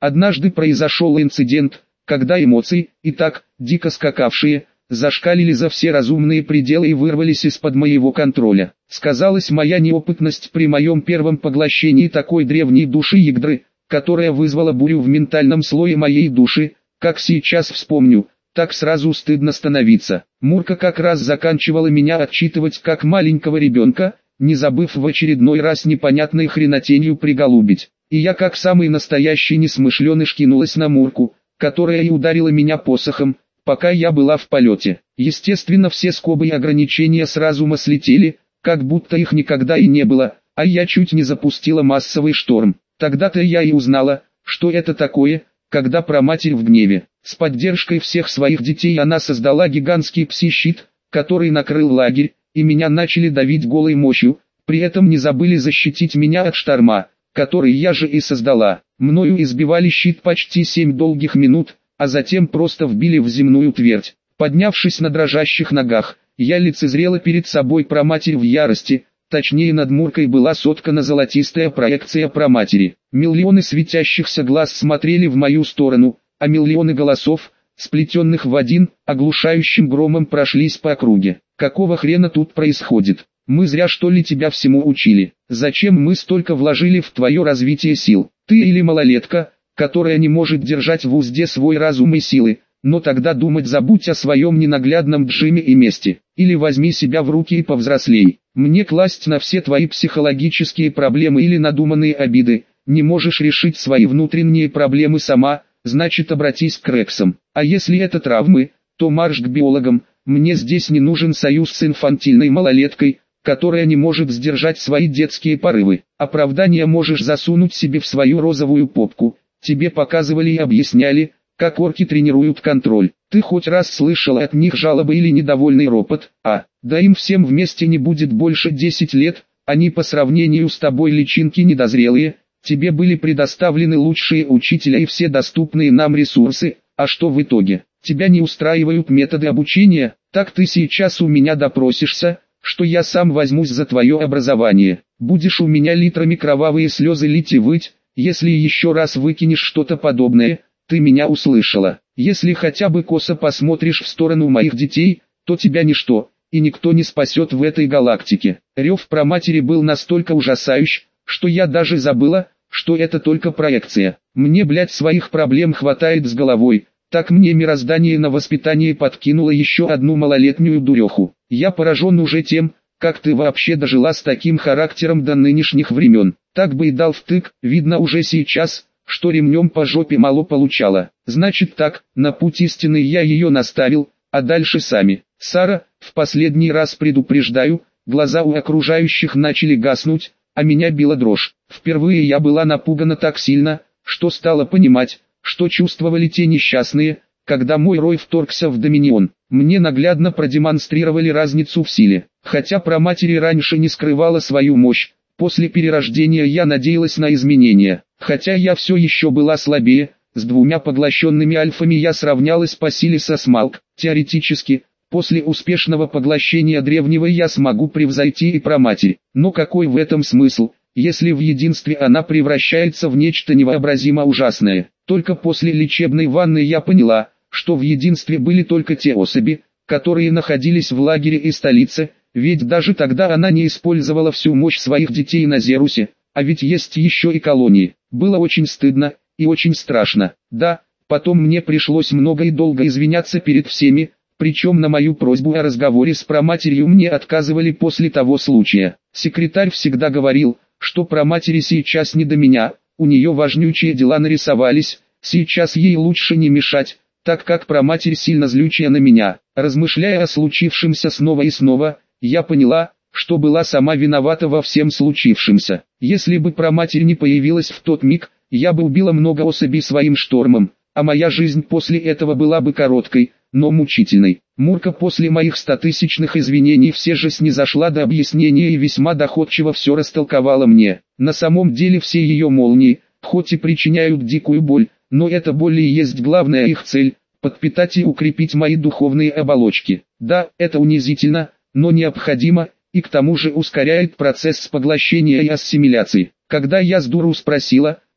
Однажды произошел инцидент, когда эмоции, и так, дико скакавшие, зашкалили за все разумные пределы и вырвались из-под моего контроля. Сказалась моя неопытность при моем первом поглощении такой древней души Игдры, которая вызвала бурю в ментальном слое моей души. Как сейчас вспомню, так сразу стыдно становиться. Мурка как раз заканчивала меня отчитывать как маленького ребенка, не забыв в очередной раз непонятной хренотенью приголубить. И я как самый настоящий несмышленыш кинулась на Мурку, которая и ударила меня посохом, пока я была в полете. Естественно, все скобы и ограничения с разума слетели, как будто их никогда и не было, а я чуть не запустила массовый шторм. Тогда-то я и узнала, что это такое, когда праматерь в гневе. С поддержкой всех своих детей она создала гигантский пси-щит, который накрыл лагерь, и меня начали давить голой мощью, при этом не забыли защитить меня от шторма, который я же и создала. Мною избивали щит почти 7 долгих минут, а затем просто вбили в земную твердь. Поднявшись на дрожащих ногах, я лицезрела перед собой праматерь в ярости, точнее над Муркой была соткана золотистая проекция праматери. Миллионы светящихся глаз смотрели в мою сторону, а миллионы голосов, сплетенных в один, оглушающим громом прошлись по округе. Какого хрена тут происходит? Мы зря что ли тебя всему учили? Зачем мы столько вложили в твое развитие сил? Ты или малолетка, которая не может держать в узде свой разум и силы, но тогда думать забудь о своем ненаглядном джиме и мести. Или возьми себя в руки и повзрослей. Мне класть на все твои психологические проблемы или надуманные обиды. Не можешь решить свои внутренние проблемы сама, значит обратись к Рексам. А если это травмы, то марш к биологам. Мне здесь не нужен союз с инфантильной малолеткой, которая не может сдержать свои детские порывы. Оправдание можешь засунуть себе в свою розовую попку. Тебе показывали и объясняли, как орки тренируют контроль. Ты хоть раз слышал от них жалобы или недовольный ропот? Да им всем вместе не будет больше 10 лет, они по сравнению с тобой личинки недозрелые. Тебе были предоставлены лучшие учителя и все доступные нам ресурсы, а что в итоге? Тебя не устраивают методы обучения? Так ты сейчас у меня допросишься, что я сам возьмусь за твое образование. Будешь у меня литрами кровавые слезы лить и выть, если еще раз выкинешь что-то подобное. Ты меня услышала. Если хотя бы косо посмотришь в сторону моих детей, то тебя ничто и никто не спасет в этой галактике. Рев праматери был настолько ужасающий, что я даже забыла, что это только проекция. Мне, блядь, своих проблем хватает с головой. Так мне мироздание на воспитание подкинуло еще одну малолетнюю дуреху. Я поражен уже тем, как ты вообще дожила с таким характером до нынешних времен. Так бы и дал втык, видно уже сейчас, что ремнем по жопе мало получала. Значит так, на путь истины я ее наставил, а дальше сами. Сара, в последний раз предупреждаю, глаза у окружающих начали гаснуть, а меня била дрожь. Впервые я была напугана так сильно, что стала понимать, что чувствовали те несчастные, когда мой рой вторгся в Доминион. Мне наглядно продемонстрировали разницу в силе. Хотя праматери раньше не скрывала свою мощь, после перерождения я надеялась на изменения. Хотя я все еще была слабее, с 2 поглощенными альфами я сравнялась по силе со Смалк. Теоретически, после успешного поглощения древнего я смогу превзойти и праматерь. Но какой в этом смысл, если в единстве она превращается в нечто невообразимо ужасное? Только после лечебной ванны я поняла, что в единстве были только те особи, которые находились в лагере и столице, ведь даже тогда она не использовала всю мощь своих детей на Зерусе, а ведь есть еще и колонии. Было очень стыдно и очень страшно. Да, потом мне пришлось много и долго извиняться перед всеми, причем на мою просьбу о разговоре с праматерью мне отказывали после того случая. Секретарь всегда говорил, что праматери сейчас не до меня, у нее важнючие дела нарисовались, сейчас ей лучше не мешать, так как праматерь сильно злючая на меня. Размышляя о случившемся снова и снова, я поняла, что была сама виновата во всем случившемся. Если бы праматерь не появилась в тот миг, я бы убила много особей своим штормом, а моя жизнь после этого была бы короткой, но мучительной. Мурка после моих 100-тысячных извинений все же снизошла до объяснения и весьма доходчиво все растолковала мне. На самом деле все ее молнии, хоть и причиняют дикую боль, но эта боль и есть главная их цель – подпитать и укрепить мои духовные оболочки. Да, это унизительно, но необходимо, и к тому же ускоряет процесс поглощения и ассимиляции. Когда я с дуру спросила,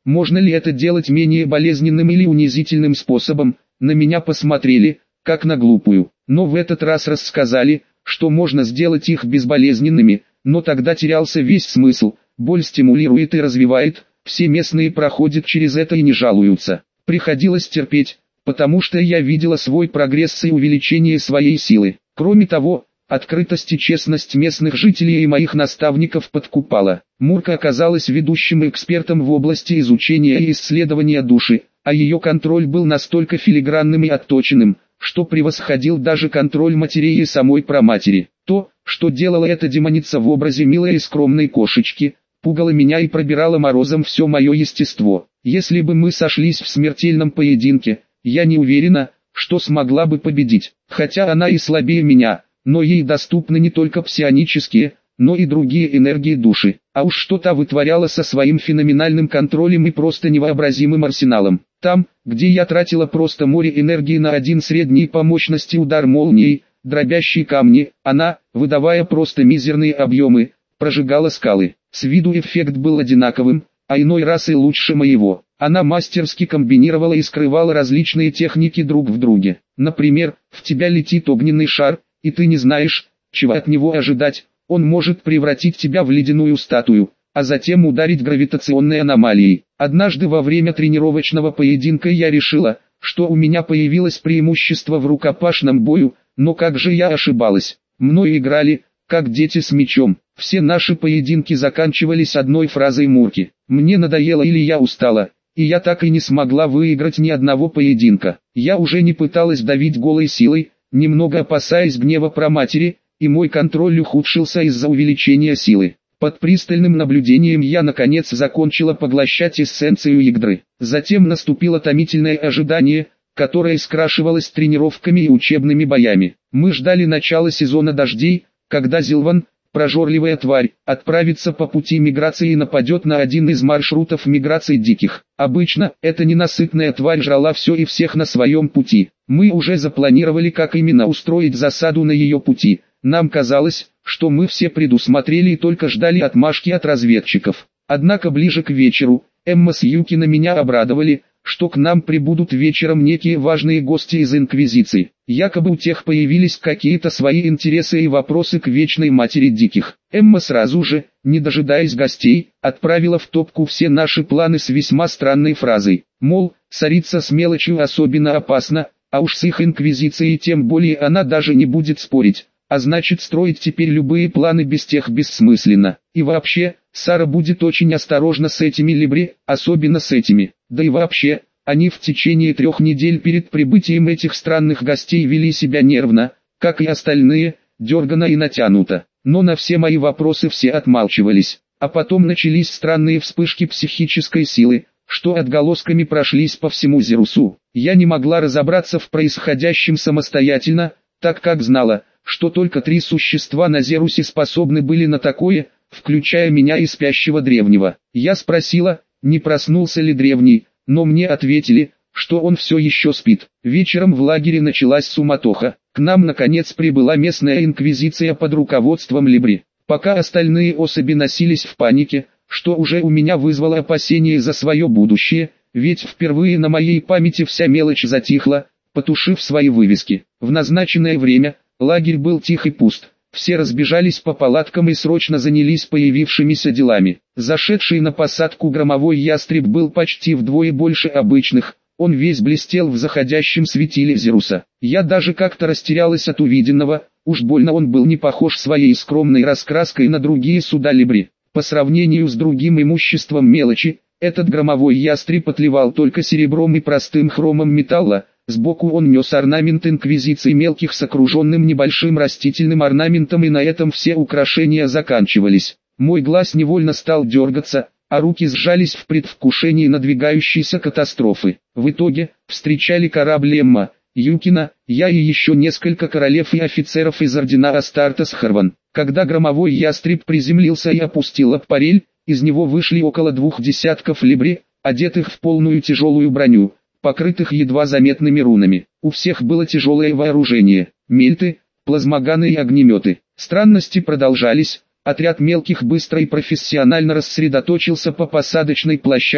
можно ли это делать менее болезненным или унизительным способом. На меня посмотрели, как на глупую, но в этот раз рассказали, что можно сделать их безболезненными, но тогда терялся весь смысл. Боль стимулирует и развивает, все местные проходят через это и не жалуются. Приходилось терпеть, потому что я видела свой прогресс и увеличение своей силы. Кроме того, открытость и честность местных жителей и моих наставников подкупала. Мурка оказалась ведущим экспертом в области изучения и исследования души, а ее контроль был настолько филигранным и отточенным, что превосходил даже контроль матерей и самой праматери. То, что делала эта демоница в образе милой и скромной кошечки, пугало меня и пробирало морозом все мое естество. Если бы мы сошлись в смертельном поединке, я не уверена, что смогла бы победить, хотя она и слабее меня, но ей доступны не только псионические, но и другие энергии души, а уж что-то вытворяла со своим феноменальным контролем и просто невообразимым арсеналом. Там, где я тратила просто море энергии на один средний по мощности удар молнией, дробящие камни, она, выдавая просто мизерные объемы, прожигала скалы. С виду эффект был одинаковым, а иной раз и лучше моего. Она мастерски комбинировала и скрывала различные техники друг в друге. Например, в тебя летит огненный шар, и ты не знаешь, чего от него ожидать. Он может превратить тебя в ледяную статую, а затем ударить гравитационной аномалией. Однажды во время тренировочного поединка я решила, что у меня появилось преимущество в рукопашном бою, но как же я ошибалась. Мною играли, как дети с мячом. Все наши поединки заканчивались одной фразой Мурки: «Мне надоело» или «Я устала». И я так и не смогла выиграть ни одного поединка. Я уже не пыталась давить голой силой, немного опасаясь гнева праматери, и мой контроль ухудшился из-за увеличения силы. Под пристальным наблюдением я наконец закончила поглощать эссенцию Ягдры. Затем наступило томительное ожидание, которое скрашивалось тренировками и учебными боями. Мы ждали начала сезона дождей, когда Зилван, прожорливая тварь, отправится по пути миграции и нападет на один из маршрутов миграции диких. Обычно, эта ненасытная тварь жрала все и всех на своем пути. Мы уже запланировали, как именно устроить засаду на ее пути. Нам казалось, что мы все предусмотрели и только ждали отмашки от разведчиков. Однако ближе к вечеру, Эмма с Юкино меня обрадовали, что к нам прибудут вечером некие важные гости из Инквизиции. Якобы у тех появились какие-то свои интересы и вопросы к Вечной Матери Диких. Эмма сразу же, не дожидаясь гостей, отправила в топку все наши планы с весьма странной фразой. Мол, ссориться с мелочью особенно опасно, а уж с их Инквизицией тем более она даже не будет спорить. А значит, строить теперь любые планы без тех бессмысленно. И вообще, Сара будет очень осторожна с этими либри, особенно с этими. Да и вообще, они в течение 3 недель перед прибытием этих странных гостей вели себя нервно, как и остальные, дергано и натянуто. Но на все мои вопросы все отмалчивались. А потом начались странные вспышки психической силы, что отголосками прошлись по всему Зерусу. Я не могла разобраться в происходящем самостоятельно, так как знала, что только 3 существа на Зерусе способны были на такое, включая меня и спящего древнего. Я спросила, не проснулся ли древний, но мне ответили, что он все еще спит. Вечером в лагере началась суматоха. К нам наконец прибыла местная инквизиция под руководством Либри. Пока остальные особи носились в панике, что уже у меня вызвало опасения за свое будущее, ведь впервые на моей памяти вся мелочь затихла, потушив свои вывески. В назначенное время лагерь был тих и пуст. Все разбежались по палаткам и срочно занялись появившимися делами. Зашедший на посадку громовой ястреб был почти вдвое больше обычных. Он весь блестел в заходящем светиле Зеруса. Я даже как-то растерялась от увиденного, уж больно он был не похож своей скромной раскраской на другие суда Либри. По сравнению с другим имуществом мелочи, этот громовой ястреб отливал только серебром и простым хромом металла. Сбоку он нес орнамент инквизиции мелких с окруженным небольшим растительным орнаментом, и на этом все украшения заканчивались. Мой глаз невольно стал дергаться, а руки сжались в предвкушении надвигающейся катастрофы. В итоге, встречали корабль Эмма, Юкино, я и еще несколько королев и офицеров из ордена Астартес Харван. Когда громовой ястреб приземлился и опустил аппарель, из него вышли около 2 десятков либри, одетых в полную тяжелую броню, покрытых едва заметными рунами. У всех было тяжелое вооружение, мельты, плазмоганы и огнеметы. Странности продолжались. Отряд мелких быстро и профессионально рассредоточился по посадочной площадке,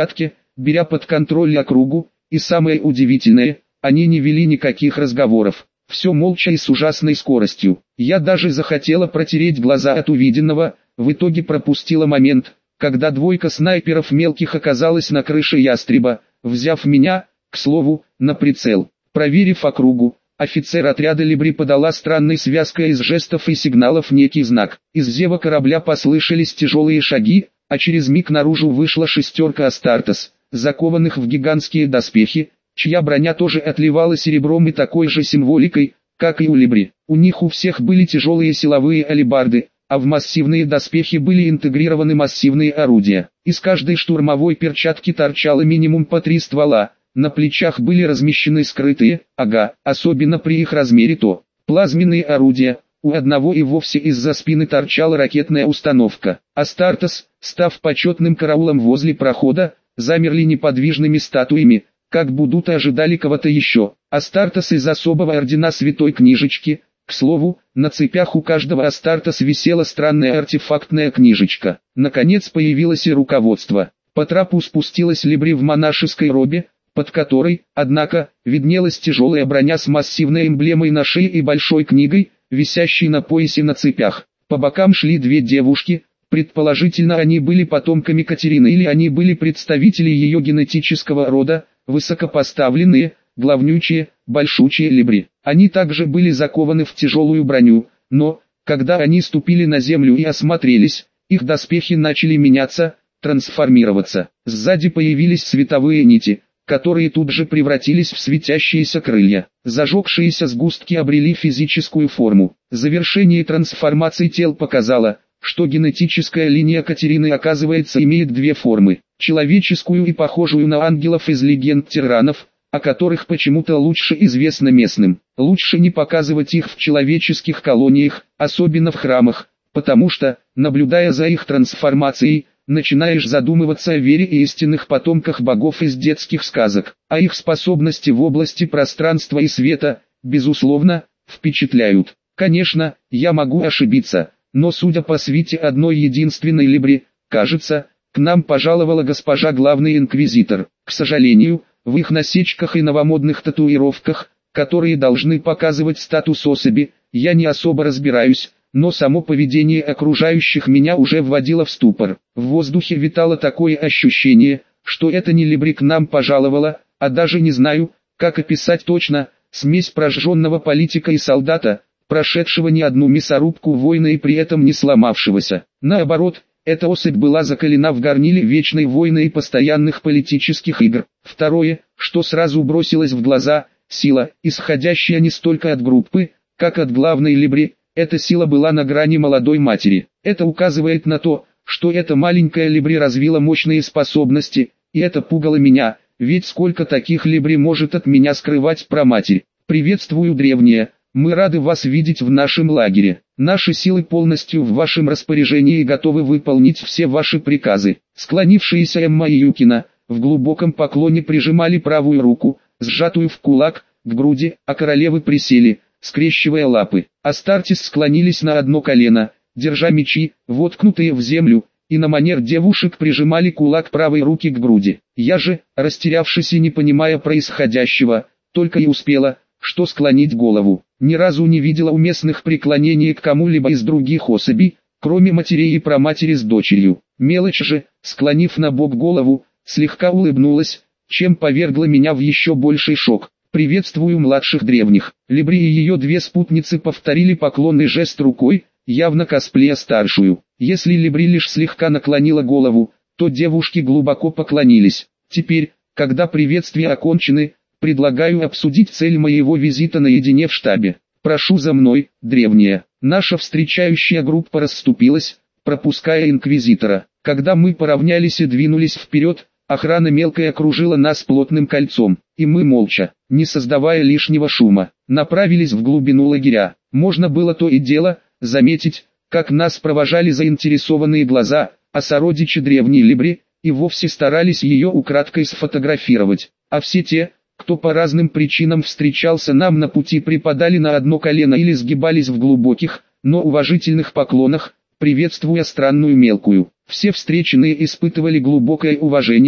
беря под контроль округу, и самое удивительное, они не вели никаких разговоров. Все молча и с ужасной скоростью. Я даже захотела протереть глаза от увиденного, в итоге пропустила момент, когда двойка снайперов мелких оказалась на крыше ястреба, взяв меня, к слову, на прицел. Проверив округу, офицер отряда Либри подала странной связкой из жестов и сигналов некий знак. Из зева корабля послышались тяжелые шаги, а через миг наружу вышла шестерка Астартес, закованных в гигантские доспехи, чья броня тоже отливала серебром и такой же символикой, как и у Либри. У них у всех были тяжелые силовые алебарды, а в массивные доспехи были интегрированы массивные орудия. Из каждой штурмовой перчатки торчало минимум по 3 ствола, на плечах были размещены скрытые, особенно при их размере то, плазменные орудия. У одного и вовсе из-за спины торчала ракетная установка. Астартес, став почетным караулом возле прохода, замерли неподвижными статуями, как будто ожидали кого-то еще. Астартес из особого ордена Святой Книжечки. К слову, на цепях у каждого Астартес висела странная артефактная книжечка. Наконец появилось и руководство. По трапу спустилась Либри в монашеской робе, под которой, однако, виднелась тяжелая броня с массивной эмблемой на шее и большой книгой, висящей на поясе на цепях. По бокам шли 2 девушки, предположительно они были потомками Катерины или они были представители ее генетического рода, высокопоставленные, главнючие, большучие Либри. Они также были закованы в тяжелую броню, но, когда они ступили на землю и осмотрелись, их доспехи начали меняться, трансформироваться. Сзади появились световые нити, которые тут же превратились в светящиеся крылья. Зажегшиеся сгустки обрели физическую форму. Завершение трансформации тел показало, что генетическая линия Катерины оказывается имеет 2 формы. Человеческую и похожую на ангелов из легенд тиранов, о которых почему-то лучше известно местным. Лучше не показывать их в человеческих колониях, особенно в храмах, потому что, наблюдая за их трансформацией, начинаешь задумываться о вере и истинных потомках богов из детских сказок, а их способности в области пространства и света, безусловно, впечатляют. Конечно, я могу ошибиться, но судя по свите одной единственной Либри, кажется, к нам пожаловала госпожа главный инквизитор. К сожалению, в их насечках и новомодных татуировках, которые должны показывать статус особи, я не особо разбираюсь, но само поведение окружающих меня уже вводило в ступор. В воздухе витало такое ощущение, что это не Либри к нам пожаловала, а даже не знаю, как описать точно, смесь прожженного политика и солдата, прошедшего не одну мясорубку воина и при этом не сломавшегося. Наоборот, эта особь была закалена в горниле вечной войны и постоянных политических игр. Второе, что сразу бросилось в глаза, сила, исходящая не столько от группы, как от главной Либри. Эта сила была на грани молодой матери. Это указывает на то, что эта маленькая Либри развила мощные способности, и это пугало меня, ведь сколько таких Либри может от меня скрывать про матерь. Приветствую, древние, мы рады вас видеть в нашем лагере. Наши силы полностью в вашем распоряжении и готовы выполнить все ваши приказы. Склонившиеся Эмма и Юкина, в глубоком поклоне прижимали правую руку, сжатую в кулак, к груди, а королевы присели, скрещивая лапы. Астартес склонились на одно колено, держа мечи, воткнутые в землю, и на манер девушек прижимали кулак правой руки к груди. Я же, растерявшись и не понимая происходящего, только и успела, что склонить голову. Ни разу не видела уместных преклонений к кому-либо из других особей, кроме матерей и праматери с дочерью. Мелочь же, склонив на бок голову, слегка улыбнулась, чем повергла меня в еще больший шок. «Приветствую младших древних». Либри и ее 2 спутницы повторили поклонный жест рукой, явно косплея старшую. Если Либри лишь слегка наклонила голову, то девушки глубоко поклонились. Теперь, когда приветствия окончены, предлагаю обсудить цель моего визита наедине в штабе. Прошу за мной, древняя. Наша встречающая группа расступилась, пропуская инквизитора. Когда мы поравнялись и двинулись вперед, охрана мелкая окружила нас плотным кольцом, и мы молча, не создавая лишнего шума, направились в глубину лагеря. Можно было то и дело заметить, как нас провожали заинтересованные глаза, а сородичи древней Либри и вовсе старались ее украдкой сфотографировать. А все те, кто по разным причинам встречался нам на пути, припадали на одно колено или сгибались в глубоких, но уважительных поклонах, приветствуя странную мелкую. Все встреченные испытывали глубокое уважение,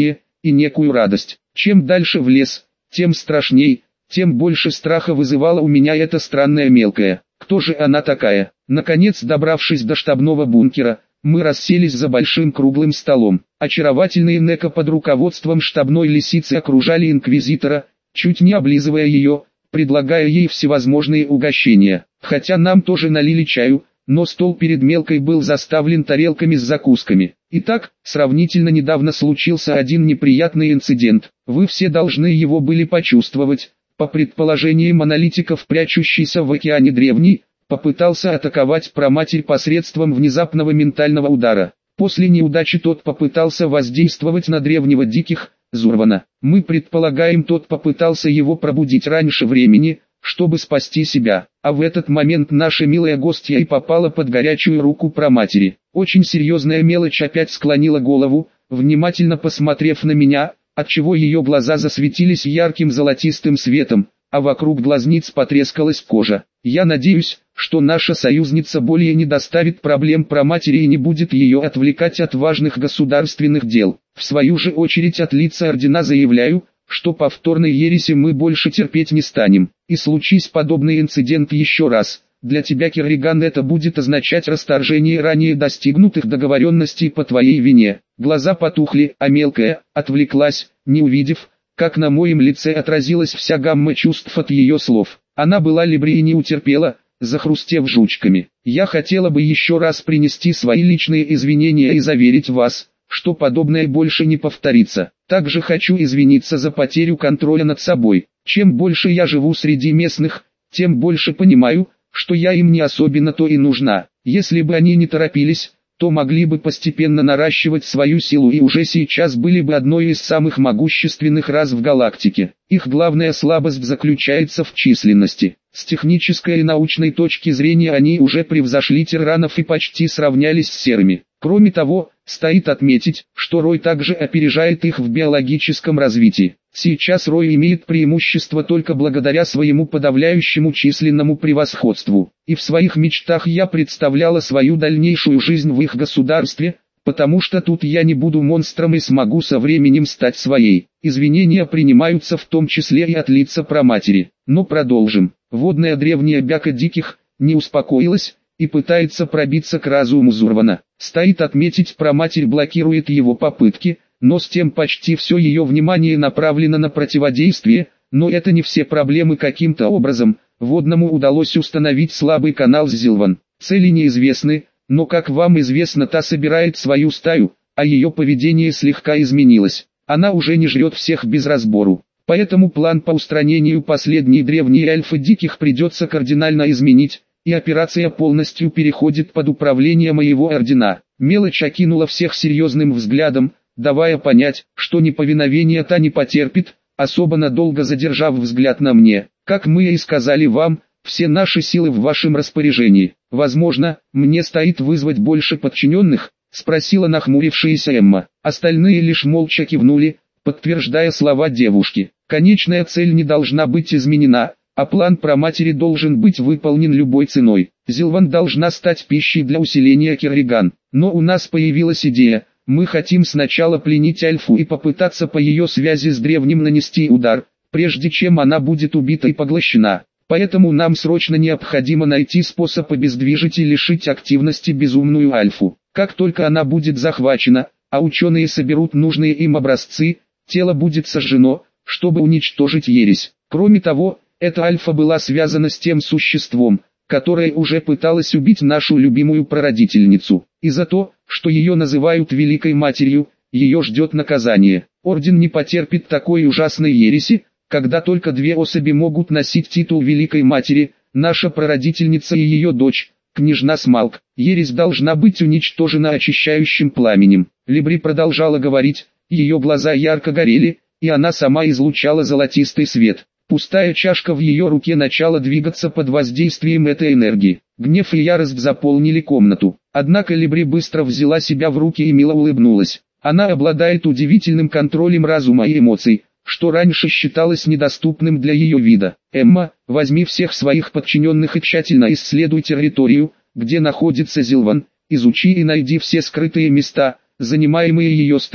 и некую радость. Чем дальше в лес, тем страшней, тем больше страха вызывала у меня эта странная мелкая. Кто же она такая? Наконец, добравшись до штабного бункера, мы расселись за большим круглым столом. Очаровательные Неко под руководством штабной лисицы окружали инквизитора, чуть не облизывая ее, предлагая ей всевозможные угощения. Хотя нам тоже налили чаю, но стол перед мелкой был заставлен тарелками с закусками. Итак, сравнительно недавно случился один неприятный инцидент. Вы все должны его были почувствовать. По предположениям аналитиков, прячущийся в океане древний, попытался атаковать праматерь посредством внезапного ментального удара. После неудачи тот попытался воздействовать на древнего диких, Зурвана. Мы предполагаем, тот попытался его пробудить раньше времени, чтобы спасти себя. А в этот момент наша милая гостья и попала под горячую руку праматери. Очень серьезная мелочь опять склонила голову, внимательно посмотрев на меня, отчего ее глаза засветились ярким золотистым светом, а вокруг глазниц потрескалась кожа. Я надеюсь, что наша союзница более не доставит проблем праматери и не будет ее отвлекать от важных государственных дел. В свою же очередь от лица ордена заявляю, что повторной ереси мы больше терпеть не станем. И случись подобный инцидент еще раз, для тебя, Керриган, это будет означать расторжение ранее достигнутых договоренностей по твоей вине. Глаза потухли, а мелкая отвлеклась, не увидев, как на моем лице отразилась вся гамма чувств от ее слов. Она была либри и не утерпела, захрустев жучками. Я хотела бы еще раз принести свои личные извинения и заверить вас, что подобное больше не повторится. Также хочу извиниться за потерю контроля над собой. Чем больше я живу среди местных, тем больше понимаю, что я им не особенно-то и нужна. Если бы они не торопились, то могли бы постепенно наращивать свою силу и уже сейчас были бы одной из самых могущественных рас в галактике. Их главная слабость заключается в численности. С технической и научной точки зрения они уже превзошли тиранов и почти сравнялись с серыми. Кроме того, стоит отметить, что Рой также опережает их в биологическом развитии. Сейчас Рой имеет преимущество только благодаря своему подавляющему численному превосходству. И в своих мечтах я представляла свою дальнейшую жизнь в их государстве, потому что тут я не буду монстром и смогу со временем стать своей. Извинения принимаются в том числе и от лица праматери. Но продолжим. Водная древняя бяка диких не успокоилась и пытается пробиться к разуму Зурвана. Стоит отметить, праматерь блокирует его попытки, но с тем почти все ее внимание направлено на противодействие, но это не все проблемы. Каким-то образом водному удалось установить слабый канал с Зилван. Цели неизвестны, но как вам известно, та собирает свою стаю, а ее поведение слегка изменилось. Она уже не жрет всех без разбору. Поэтому план по устранению последней древней альфы диких придется кардинально изменить, и операция полностью переходит под управление моего ордена. Мелочь окинула всех серьезным взглядом, давая понять, что неповиновение та не потерпит, особо надолго задержав взгляд на мне. Как мы и сказали вам, все наши силы в вашем распоряжении. Возможно, мне стоит вызвать больше подчиненных, спросила нахмурившаяся Эмма. Остальные лишь молча кивнули, подтверждая слова девушки. Конечная цель не должна быть изменена, а план праматери должен быть выполнен любой ценой. Зилван должна стать пищей для усиления Керриган. Но у нас появилась идея. Мы хотим сначала пленить Альфу и попытаться по ее связи с древним нанести удар, прежде чем она будет убита и поглощена. Поэтому нам срочно необходимо найти способ обездвижить и лишить активности безумную Альфу. Как только она будет захвачена, а ученые соберут нужные им образцы, тело будет сожжено, чтобы уничтожить ересь. Кроме того, эта Альфа была связана с тем существом, которое уже пыталось убить нашу любимую прародительницу. И за то, что ее называют Великой Матерью, ее ждет наказание. Орден не потерпит такой ужасной ереси, когда только две особи могут носить титул Великой Матери, наша прародительница и ее дочь, княжна Смалк. Ересь должна быть уничтожена очищающим пламенем. Либри продолжала говорить, ее глаза ярко горели, и она сама излучала золотистый свет. Пустая чашка в ее руке начала двигаться под воздействием этой энергии. Гнев и ярость заполнили комнату. Однако Либри быстро взяла себя в руки и мило улыбнулась. Она обладает удивительным контролем разума и эмоций, что раньше считалось недоступным для ее вида. Эмма, возьми всех своих подчиненных и тщательно исследуй территорию, где находится Зилван, изучи и найди все скрытые места, занимаемые ее стаей,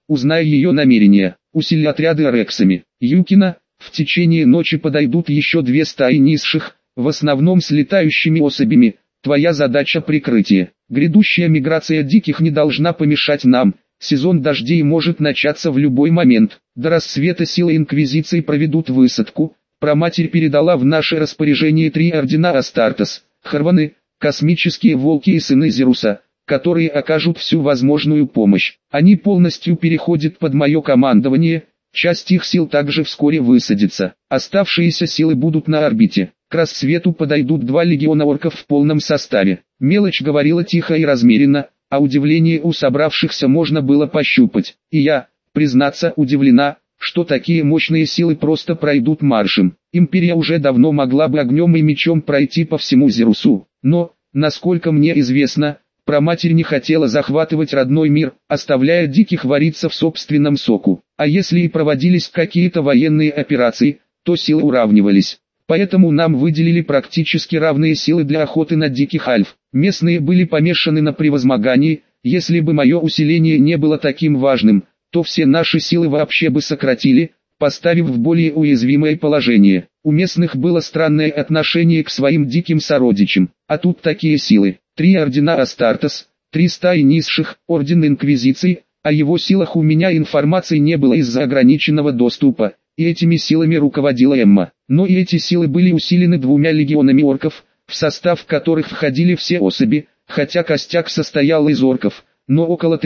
узная ее намерения, усили отряды рексами. Юкина, в течение ночи подойдут еще 2 стаи низших, в основном с летающими особями. Твоя задача прикрытие. Грядущая миграция диких не должна помешать нам. Сезон дождей может начаться в любой момент. До рассвета силы Инквизиции проведут высадку. Проматерь передала в наше распоряжение 3 ордена Астартес, Харваны, космические волки и сыны Зеруса, которые окажут всю возможную помощь. Они полностью переходят под мое командование. Часть их сил также вскоре высадится. Оставшиеся силы будут на орбите. К рассвету подойдут 2 легиона орков в полном составе. Мелочь говорила тихо и размеренно, а удивление у собравшихся можно было пощупать. И я, признаться, удивлена, что такие мощные силы просто пройдут маршем. Империя уже давно могла бы огнем и мечом пройти по всему Зерусу. Но, насколько мне известно, Проматерь не хотела захватывать родной мир, оставляя диких вариться в собственном соку. А если и проводились какие-то военные операции, то силы уравнивались. Поэтому нам выделили практически равные силы для охоты на диких альф. Местные были помешаны на превозмогании. Если бы мое усиление не было таким важным, то все наши силы вообще бы сократили, поставив в более уязвимое положение. У местных было странное отношение к своим диким сородичам, а тут такие силы. 3 ордена Астартес, 3 стаи низших, орден Инквизиции. О его силах у меня информации не было из-за ограниченного доступа, и этими силами руководила Эмма. Но и эти силы были усилены 2 легионами орков, в состав которых входили все особи, хотя костяк состоял из орков, но около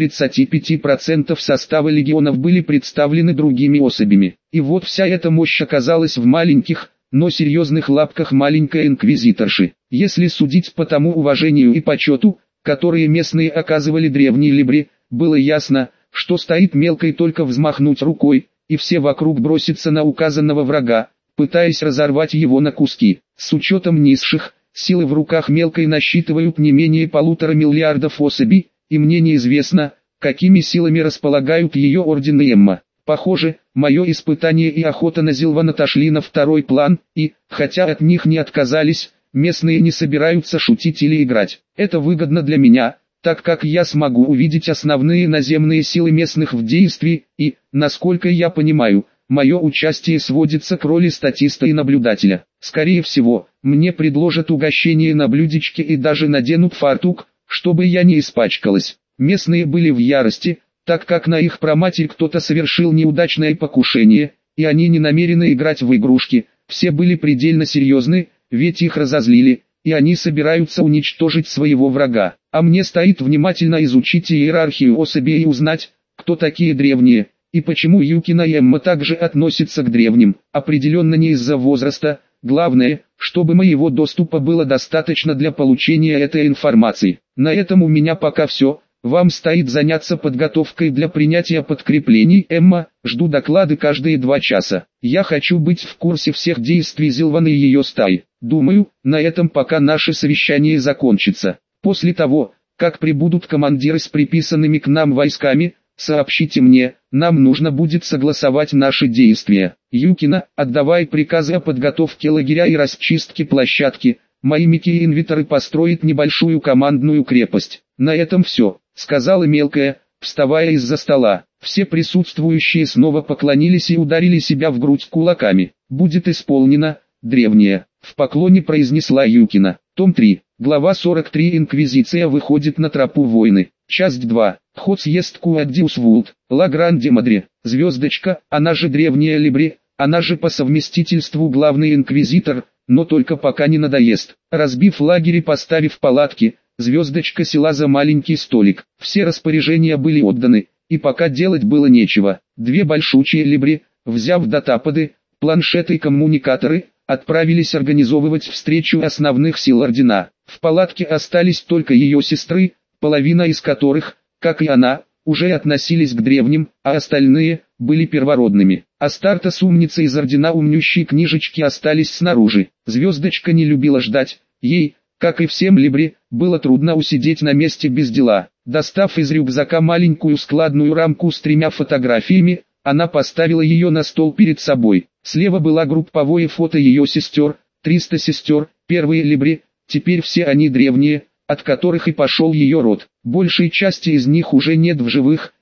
35% состава легионов были представлены другими особями. И вот вся эта мощь оказалась в маленьких, но серьезных лапках маленькой инквизиторши. Если судить по тому уважению и почету, которые местные оказывали древней Либре, было ясно, что стоит мелкой только взмахнуть рукой, и все вокруг бросятся на указанного врага, пытаясь разорвать его на куски. С учетом низших, силы в руках мелкой насчитывают не менее 1,5 миллиарда особей, и мне неизвестно, какими силами располагают ее орден и Эмма. Похоже, мое испытание и охота на Зилван отошли на второй план, и, хотя от них не отказались, местные не собираются шутить или играть. Это выгодно для меня, так как я смогу увидеть основные наземные силы местных в действии, и, насколько я понимаю, мое участие сводится к роли статиста и наблюдателя. Скорее всего, мне предложат угощение на блюдечке и даже наденут фартук, чтобы я не испачкалась. Местные были в ярости, так как на их проматерь кто-то совершил неудачное покушение, и они не намерены играть в игрушки. Все были предельно серьезны, ведь их разозлили, и они собираются уничтожить своего врага. А мне стоит внимательно изучить иерархию особей и узнать, кто такие древние, и почему Юкина и Эмма также относятся к древним. Определенно не из-за возраста, главное, чтобы моего доступа было достаточно для получения этой информации. На этом у меня пока все. Вам стоит заняться подготовкой для принятия подкреплений, Эмма. Жду доклады каждые 2 часа. Я хочу быть в курсе всех действий Зилваны и ее стаи. Думаю, на этом пока наше совещание закончится. После того, как прибудут командиры с приписанными к нам войсками, сообщите мне, нам нужно будет согласовать наши действия. Юкина, отдавай приказы о подготовке лагеря и расчистке площадки. Мои мики-инвиторы построят небольшую командную крепость. На этом все, сказала мелкая, вставая из-за стола. Все присутствующие снова поклонились и ударили себя в грудь кулаками. Будет исполнено, древняя, в поклоне произнесла Юкина. Том 3, глава 43. Инквизиция выходит на тропу войны. Часть 2. Ход съезд Куаддиус Вулт, Ла Гранде Мадре, звездочка, она же древняя Либре, она же по совместительству главный инквизитор, но только пока не надоест. Разбив лагерь и поставив палатки, звездочка села за маленький столик. Все распоряжения были отданы, и пока делать было нечего. 2 большучие Либре, взяв датапады, планшеты и коммуникаторы, отправились организовывать встречу основных сил ордена. В палатке остались только ее сестры, половина из которых, как и она, уже относились к древним, а остальные были первородными. Астартес умница из ордена умнющей книжечки остались снаружи. Звездочка не любила ждать, ей, как и всем Либре, было трудно усидеть на месте без дела. Достав из рюкзака маленькую складную рамку с 3 фотографиями, она поставила ее на стол перед собой. Слева была групповое фото ее сестер, 300 сестер, первые Либре, теперь все они древние, от которых и пошел ее род. Большей части из них уже нет в живых,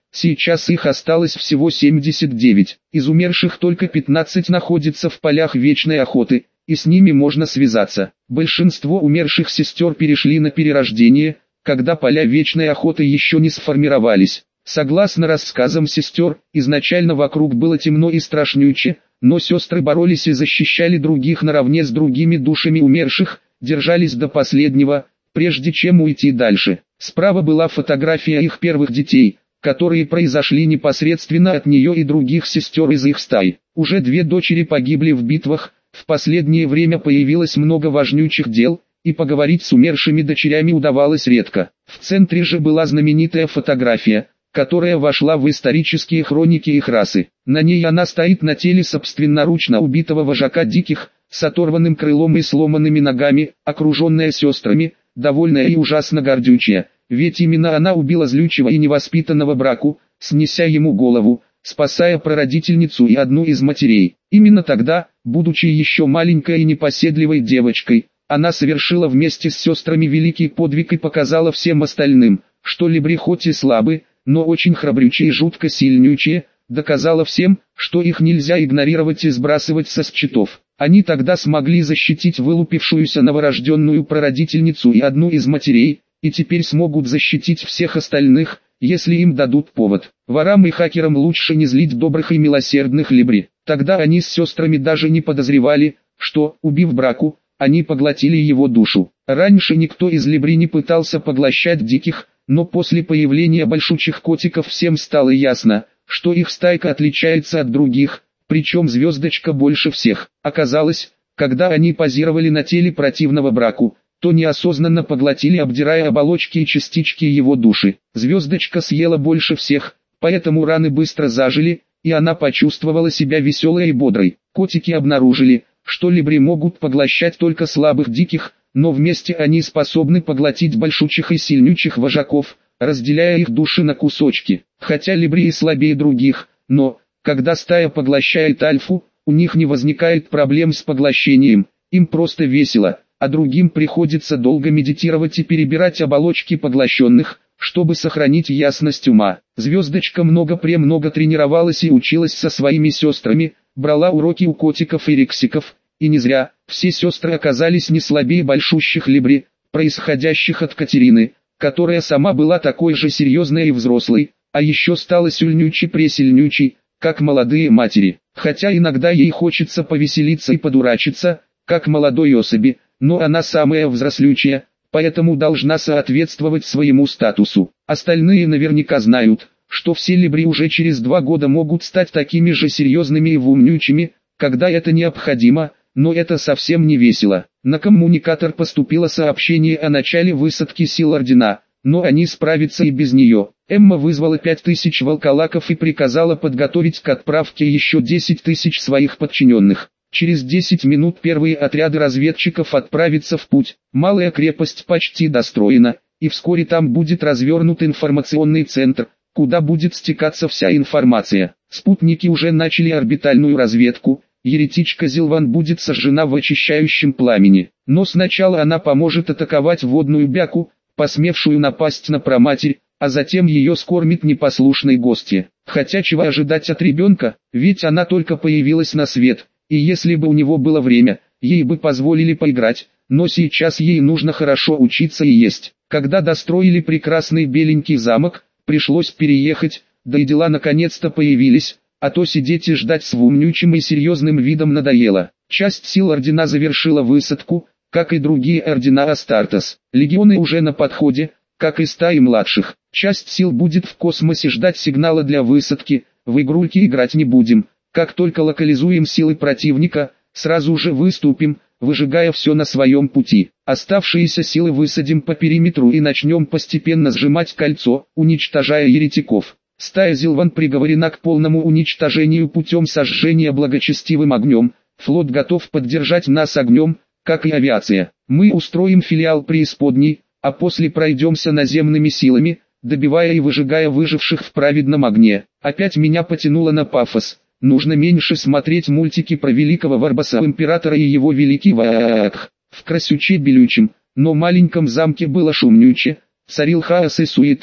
сейчас их осталось всего 79. Из умерших только 15 находится в полях вечной охоты, и с ними можно связаться. Большинство умерших сестер перешли на перерождение, когда поля вечной охоты еще не сформировались. Согласно рассказам сестер, изначально вокруг было темно и страшнюче, но сестры боролись и защищали других наравне с другими душами умерших, держались до последнего, прежде чем уйти дальше. Справа была фотография их первых детей, которые произошли непосредственно от нее и других сестер из их стаи. Уже 2 дочери погибли в битвах, в последнее время появилось много важнючих дел, и поговорить с умершими дочерями удавалось редко. В центре же была знаменитая фотография, которая вошла в исторические хроники их расы. На ней она стоит на теле собственноручно убитого вожака диких, с оторванным крылом и сломанными ногами, окруженная сестрами, довольная и ужасно гордючая, ведь именно она убила злючего и невоспитанного браку, снеся ему голову, спасая прародительницу и одну из матерей. Именно тогда, будучи еще маленькой и непоседливой девочкой, она совершила вместе с сестрами великий подвиг и показала всем остальным, что либри хоть и слабы, но очень храбрючие и жутко сильнючие, доказала всем, что их нельзя игнорировать и сбрасывать со счетов. Они тогда смогли защитить вылупившуюся новорожденную прародительницу и одну из матерей, и теперь смогут защитить всех остальных, если им дадут повод. Ворам и хакерам лучше не злить добрых и милосердных либри. Тогда они с сестрами даже не подозревали, что, убив браку, они поглотили его душу. Раньше никто из либри не пытался поглощать диких, но после появления большучих котиков всем стало ясно, что их стайка отличается от других, причем звездочка больше всех. Оказалось, когда они позировали на теле противного браку, то неосознанно поглотили, обдирая оболочки и частички его души. Звездочка съела больше всех, поэтому раны быстро зажили, и она почувствовала себя веселой и бодрой. Котики обнаружили, что либри могут поглощать только слабых диких, но вместе они способны поглотить большучих и сильнючих вожаков, разделяя их души на кусочки. Хотя либри и слабее других, но, когда стая поглощает альфу, у них не возникает проблем с поглощением, им просто весело, а другим приходится долго медитировать и перебирать оболочки поглощенных, чтобы сохранить ясность ума. Звездочка много тренировалась и училась со своими сестрами, брала уроки у котиков и рексиков, и не зря, все сестры оказались не слабее большущих либри, происходящих от Катерины, которая сама была такой же серьезной и взрослой, а еще стала сильнючей-пресильнючей, как молодые матери. Хотя иногда ей хочется повеселиться и подурачиться, как молодой особи, но она самая взрослючая, поэтому должна соответствовать своему статусу. Остальные наверняка знают, что все либри уже через 2 года могут стать такими же серьезными и умнючими, когда это необходимо, но это совсем не весело. На коммуникатор поступило сообщение о начале высадки сил Ордена, но они справятся и без нее. Эмма вызвала 5000 волколаков и приказала подготовить к отправке еще 10 000 своих подчиненных. Через 10 минут первые отряды разведчиков отправятся в путь. Малая крепость почти достроена, и вскоре там будет развернут информационный центр, куда будет стекаться вся информация. Спутники уже начали орбитальную разведку. Еретичка Зилван будет сожжена в очищающем пламени, но сначала она поможет атаковать водную бяку, посмевшую напасть на праматерь, а затем ее скормит непослушной гостье. Хотя чего ожидать от ребенка, ведь она только появилась на свет, и если бы у него было время, ей бы позволили поиграть, но сейчас ей нужно хорошо учиться и есть. Когда достроили прекрасный беленький замок, пришлось переехать, да и дела наконец-то появились. А то сидеть и ждать с умнючим и серьезным видом надоело. Часть сил Ордена завершила высадку, как и другие ордена Астартес. Легионы уже на подходе, как и стаи младших. Часть сил будет в космосе ждать сигнала для высадки, в игрульки играть не будем. Как только локализуем силы противника, сразу же выступим, выжигая все на своем пути. Оставшиеся силы высадим по периметру и начнем постепенно сжимать кольцо, уничтожая еретиков. Стая Зилван приговорена к полному уничтожению путем сожжения благочестивым огнем. Флот готов поддержать нас огнем, как и авиация. Мы устроим филиал преисподней, а после пройдемся наземными силами, добивая и выжигая выживших в праведном огне. Опять меня потянуло на пафос. Нужно меньше смотреть мультики про великого Варбаса императора и его великий ваах. В красюче белючем, но маленьком замке было шумнюче, царил хаос и суета.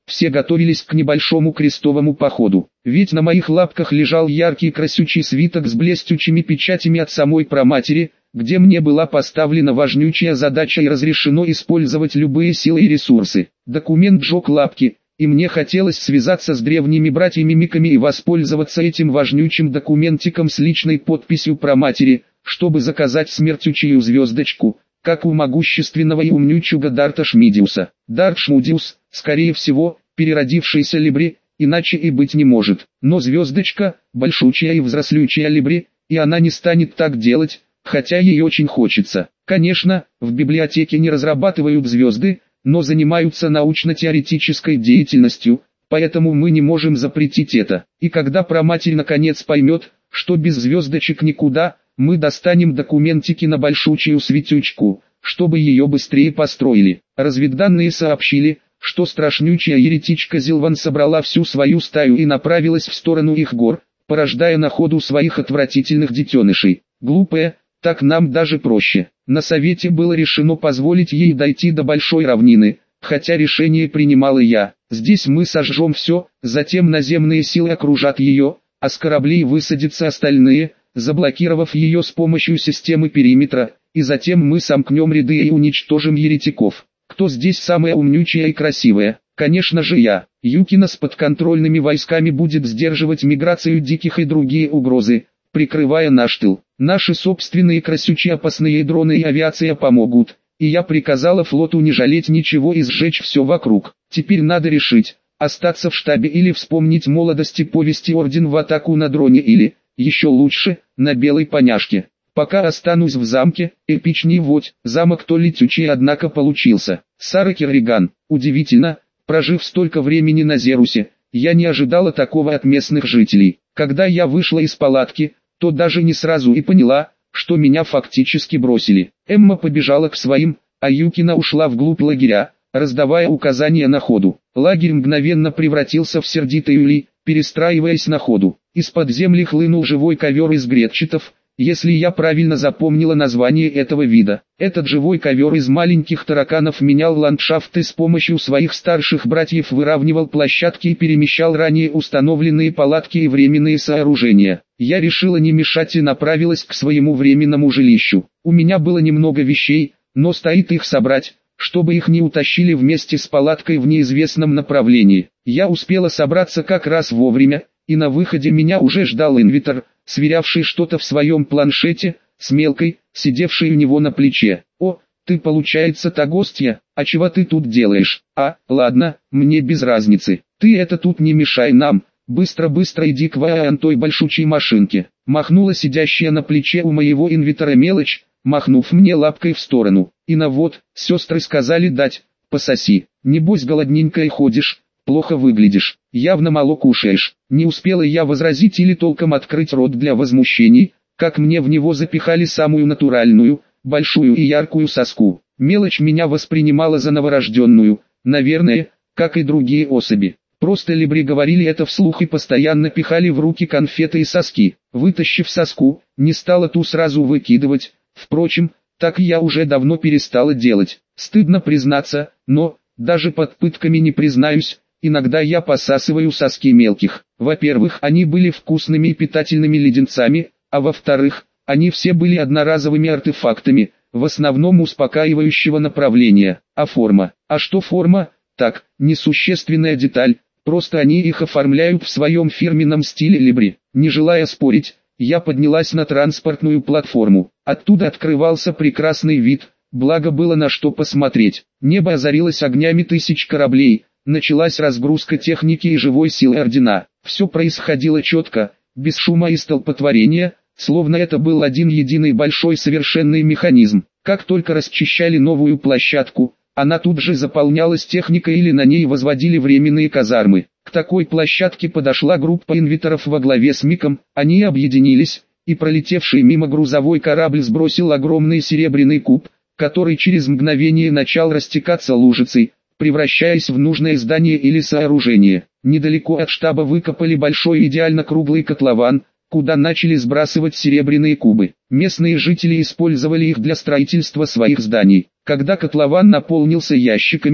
все готовились к небольшому крестовому походу. Ведь на моих лапках лежал яркий красючий свиток с блестючими печатями от самой праматери, где мне была поставлена важнючая задача и разрешено использовать любые силы и ресурсы. Документ жег лапки, и мне хотелось связаться с древними братьями-миками и воспользоваться этим важнючим документиком с личной подписью праматери, чтобы заказать смертючую звездочку, как у могущественного и умнючего Дарта Шмидиуса. Дарт Шмудиус, скорее всего, переродившийся Либри, иначе и быть не может. Но звездочка, большучая и взрослючая Либри, и она не станет так делать, хотя ей очень хочется. Конечно, в библиотеке не разрабатывают звезды, но занимаются научно-теоретической деятельностью, поэтому мы не можем запретить это. И когда праматерь наконец поймет, что без звездочек никуда, мы достанем документики на большучую светючку, чтобы ее быстрее построили. Разведданные сообщили, что страшнючая еретичка Зилван собрала всю свою стаю и направилась в сторону их гор, порождая на ходу своих отвратительных детенышей. Глупая, так нам даже проще. На совете было решено позволить ей дойти до большой равнины, хотя решение принимала я. Здесь мы сожжем все, затем наземные силы окружат ее, а с кораблей высадятся остальные, заблокировав ее с помощью системы периметра, и затем мы сомкнем ряды и уничтожим еретиков. Кто здесь самая умнючая и красивая? Конечно же я. Юкина с подконтрольными войсками будет сдерживать миграцию диких и другие угрозы, прикрывая наш тыл. Наши собственные красючие опасные дроны и авиация помогут, и я приказала флоту не жалеть ничего и сжечь все вокруг. Теперь надо решить, остаться в штабе или вспомнить молодости повести Орден в атаку на дроне или, еще лучше, на белой поняшке. Пока останусь в замке, эпичней вот, замок то летючий однако получился. Сара Керриган, удивительно, прожив столько времени на Зерусе, я не ожидала такого от местных жителей. Когда я вышла из палатки, то даже не сразу и поняла, что меня фактически бросили. Эмма побежала к своим, а Юкина ушла вглубь лагеря, раздавая указания на ходу. Лагерь мгновенно превратился в сердитый улей, перестраиваясь на ходу. Из-под земли хлынул живой ковер из гречетов, если я правильно запомнила название этого вида. Этот живой ковер из маленьких тараканов менял ландшафты с помощью своих старших братьев, выравнивал площадки и перемещал ранее установленные палатки и временные сооружения. Я решила не мешать и направилась к своему временному жилищу. У меня было немного вещей, но стоит их собрать, чтобы их не утащили вместе с палаткой в неизвестном направлении. Я успела собраться как раз вовремя, и на выходе меня уже ждал инвитер, сверявший что-то в своем планшете, с мелкой, сидевшей у него на плече. «О, ты получается та гостья, а чего ты тут делаешь?» Ладно, мне без разницы. Ты это тут не мешай нам, быстро-быстро иди к той большучей машинке». Махнула сидящая на плече у моего инвитера мелочь, махнув мне лапкой в сторону. «И на вот, сестры сказали дать, пососи. Небось голодненькая ходишь, плохо выглядишь, явно мало кушаешь». Не успела я возразить или толком открыть рот для возмущений, как мне в него запихали самую натуральную, большую и яркую соску. Мелочь меня воспринимала за новорожденную, наверное, как и другие особи. Просто либри говорили это вслух и постоянно пихали в руки конфеты и соски. Вытащив соску, не стала ту сразу выкидывать, впрочем, так я уже давно перестала делать. Стыдно признаться, но, даже под пытками не признаюсь, иногда я посасываю соски мелких. Во-первых, они были вкусными и питательными леденцами, а во-вторых, они все были одноразовыми артефактами, в основном успокаивающего направления. А форма? А что форма? Так, несущественная деталь, просто они их оформляют в своем фирменном стиле либри. Не желая спорить, я поднялась на транспортную платформу. Оттуда открывался прекрасный вид, благо было на что посмотреть. Небо озарилось огнями тысяч кораблей. Началась разгрузка техники и живой силы Ордена. Все происходило четко, без шума и столпотворения, словно это был один единый большой совершенный механизм. Как только расчищали новую площадку, она тут же заполнялась техникой или на ней возводили временные казармы. К такой площадке подошла группа инвиторов во главе с Миком, они объединились, и пролетевший мимо грузовой корабль сбросил огромный серебряный куб, который через мгновение начал растекаться лужицей, превращаясь в нужное здание или сооружение. Недалеко от штаба выкопали большой идеально круглый котлован, куда начали сбрасывать серебряные кубы. Местные жители использовали их для строительства своих зданий. Когда котлован наполнился ящиками,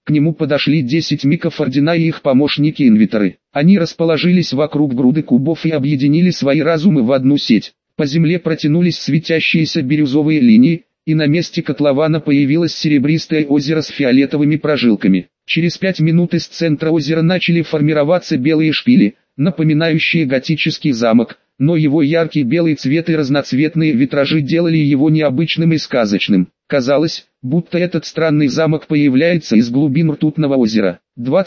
К нему подошли 10 миков ордена и их помощники-инвиторы. Они расположились вокруг груды кубов и объединили свои разумы в одну сеть. По земле протянулись светящиеся бирюзовые линии, и на месте котлована появилось серебристое озеро с фиолетовыми прожилками. Через 5 минут из центра озера начали формироваться белые шпили, напоминающие готический замок, но его яркий белый цвет и разноцветные витражи делали его необычным и сказочным. Казалось, будто этот странный замок появляется из глубин ртутного озера.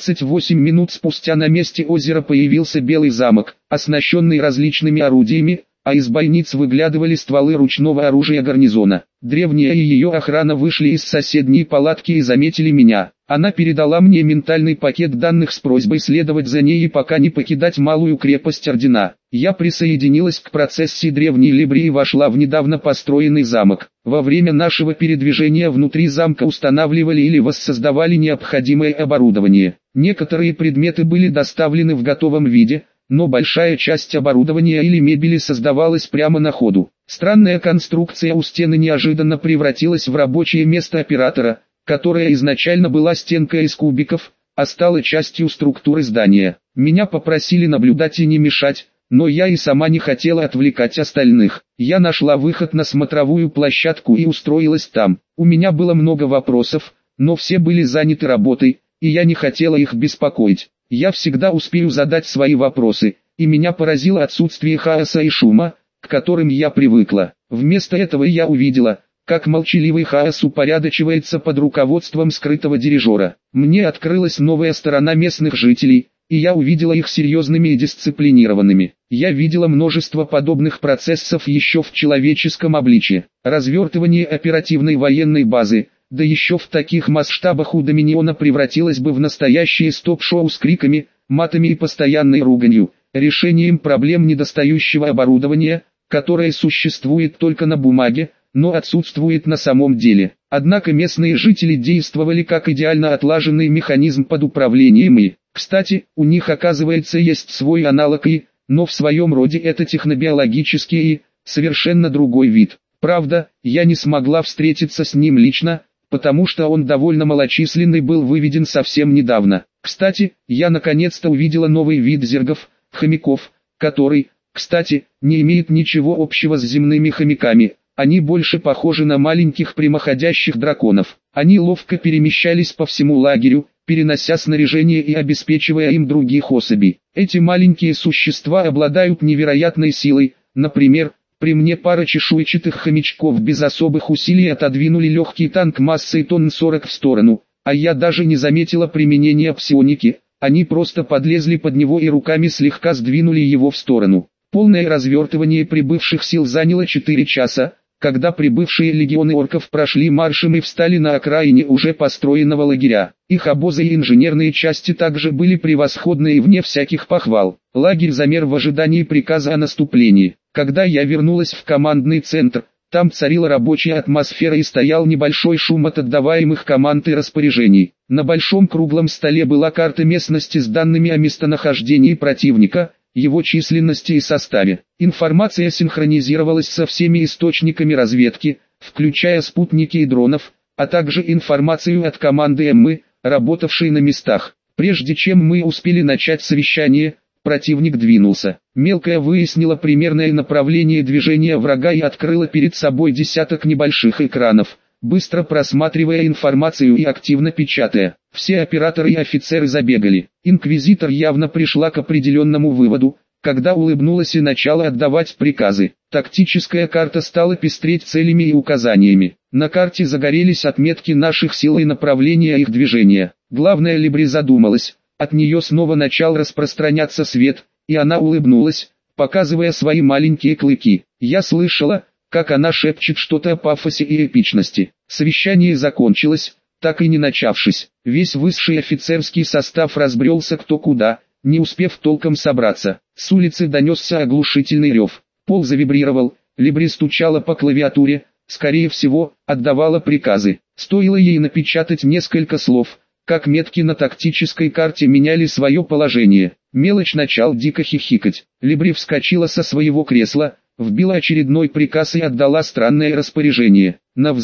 28 минут спустя на месте озера появился белый замок, оснащенный различными орудиями, а из бойниц выглядывали стволы ручного оружия гарнизона. Древняя и ее охрана вышли из соседней палатки и заметили меня. Она передала мне ментальный пакет данных с просьбой следовать за ней и пока не покидать малую крепость Ордена. Я присоединилась к процессии древней Либри и вошла в недавно построенный замок. Во время нашего передвижения внутри замка устанавливали или воссоздавали необходимое оборудование. Некоторые предметы были доставлены в готовом виде, но большая часть оборудования или мебели создавалась прямо на ходу. Странная конструкция у стены неожиданно превратилась в рабочее место оператора, которая изначально была стенкой из кубиков, а стала частью структуры здания. Меня попросили наблюдать и не мешать, но я и сама не хотела отвлекать остальных. Я нашла выход на смотровую площадку и устроилась там. У меня было много вопросов, но все были заняты работой, и я не хотела их беспокоить. Я всегда успею задать свои вопросы, и меня поразило отсутствие хаоса и шума, к которым я привыкла. Вместо этого я увидела, как молчаливый хаос упорядочивается под руководством скрытого дирижера. Мне открылась новая сторона местных жителей, и я увидела их серьезными и дисциплинированными. Я видела множество подобных процессов еще в человеческом обличье. Развертывание оперативной военной базы, да еще в таких масштабах у Доминиона превратилось бы в настоящее стоп-шоу с криками, матами и постоянной руганью, решением проблем недостающего оборудования, которое существует только на бумаге, но отсутствует на самом деле. Однако местные жители действовали как идеально отлаженный механизм под управлением и, кстати, у них оказывается есть свой аналог и, но в своем роде это технобиологический и, совершенно другой вид. Правда, я не смогла встретиться с ним лично, потому что он довольно малочисленный был выведен совсем недавно. Кстати, я наконец-то увидела новый вид зергов, хомяков, который, кстати, не имеет ничего общего с земными хомяками. Они больше похожи на маленьких прямоходящих драконов. Они ловко перемещались по всему лагерю, перенося снаряжение и обеспечивая им других особей. Эти маленькие существа обладают невероятной силой, например, при мне пара чешуйчатых хомячков без особых усилий отодвинули легкий танк массой тонн 40 в сторону, а я даже не заметила применения псионики, они просто подлезли под него и руками слегка сдвинули его в сторону. Полное развертывание прибывших сил заняло 4 часа, когда прибывшие легионы орков прошли маршем и встали на окраине уже построенного лагеря. Их обозы и инженерные части также были превосходны и вне всяких похвал. Лагерь замер в ожидании приказа о наступлении. Когда я вернулась в командный центр, там царила рабочая атмосфера и стоял небольшой шум от отдаваемых команд и распоряжений. На большом круглом столе была карта местности с данными о местонахождении противника, его численности и составе. Информация синхронизировалась со всеми источниками разведки, включая спутники и дронов, а также информацию от команды ЭММы, работавшей на местах. Прежде чем мы успели начать совещание, противник двинулся. Мелкая выяснила примерное направление движения врага и открыла перед собой десяток небольших экранов, быстро просматривая информацию и активно печатая. Все операторы и офицеры забегали. Инквизитор явно пришла к определенному выводу, когда улыбнулась и начала отдавать приказы. Тактическая карта стала пестреть целями и указаниями. На карте загорелись отметки наших сил и направления их движения. Главная Либри задумалась, от нее снова начал распространяться свет, и она улыбнулась, показывая свои маленькие клыки. Я слышала, как она шепчет что-то о пафосе и эпичности. Совещание закончилось, так и не начавшись. Весь высший офицерский состав разбрелся кто куда, не успев толком собраться. С улицы донесся оглушительный рев. Пол завибрировал, Либри стучала по клавиатуре, скорее всего, отдавала приказы. Стоило ей напечатать несколько слов, как метки на тактической карте меняли свое положение. Мелочь начал дико хихикать. Либри вскочила со своего кресла, вбила очередной приказ и отдала странное распоряжение. На взлет.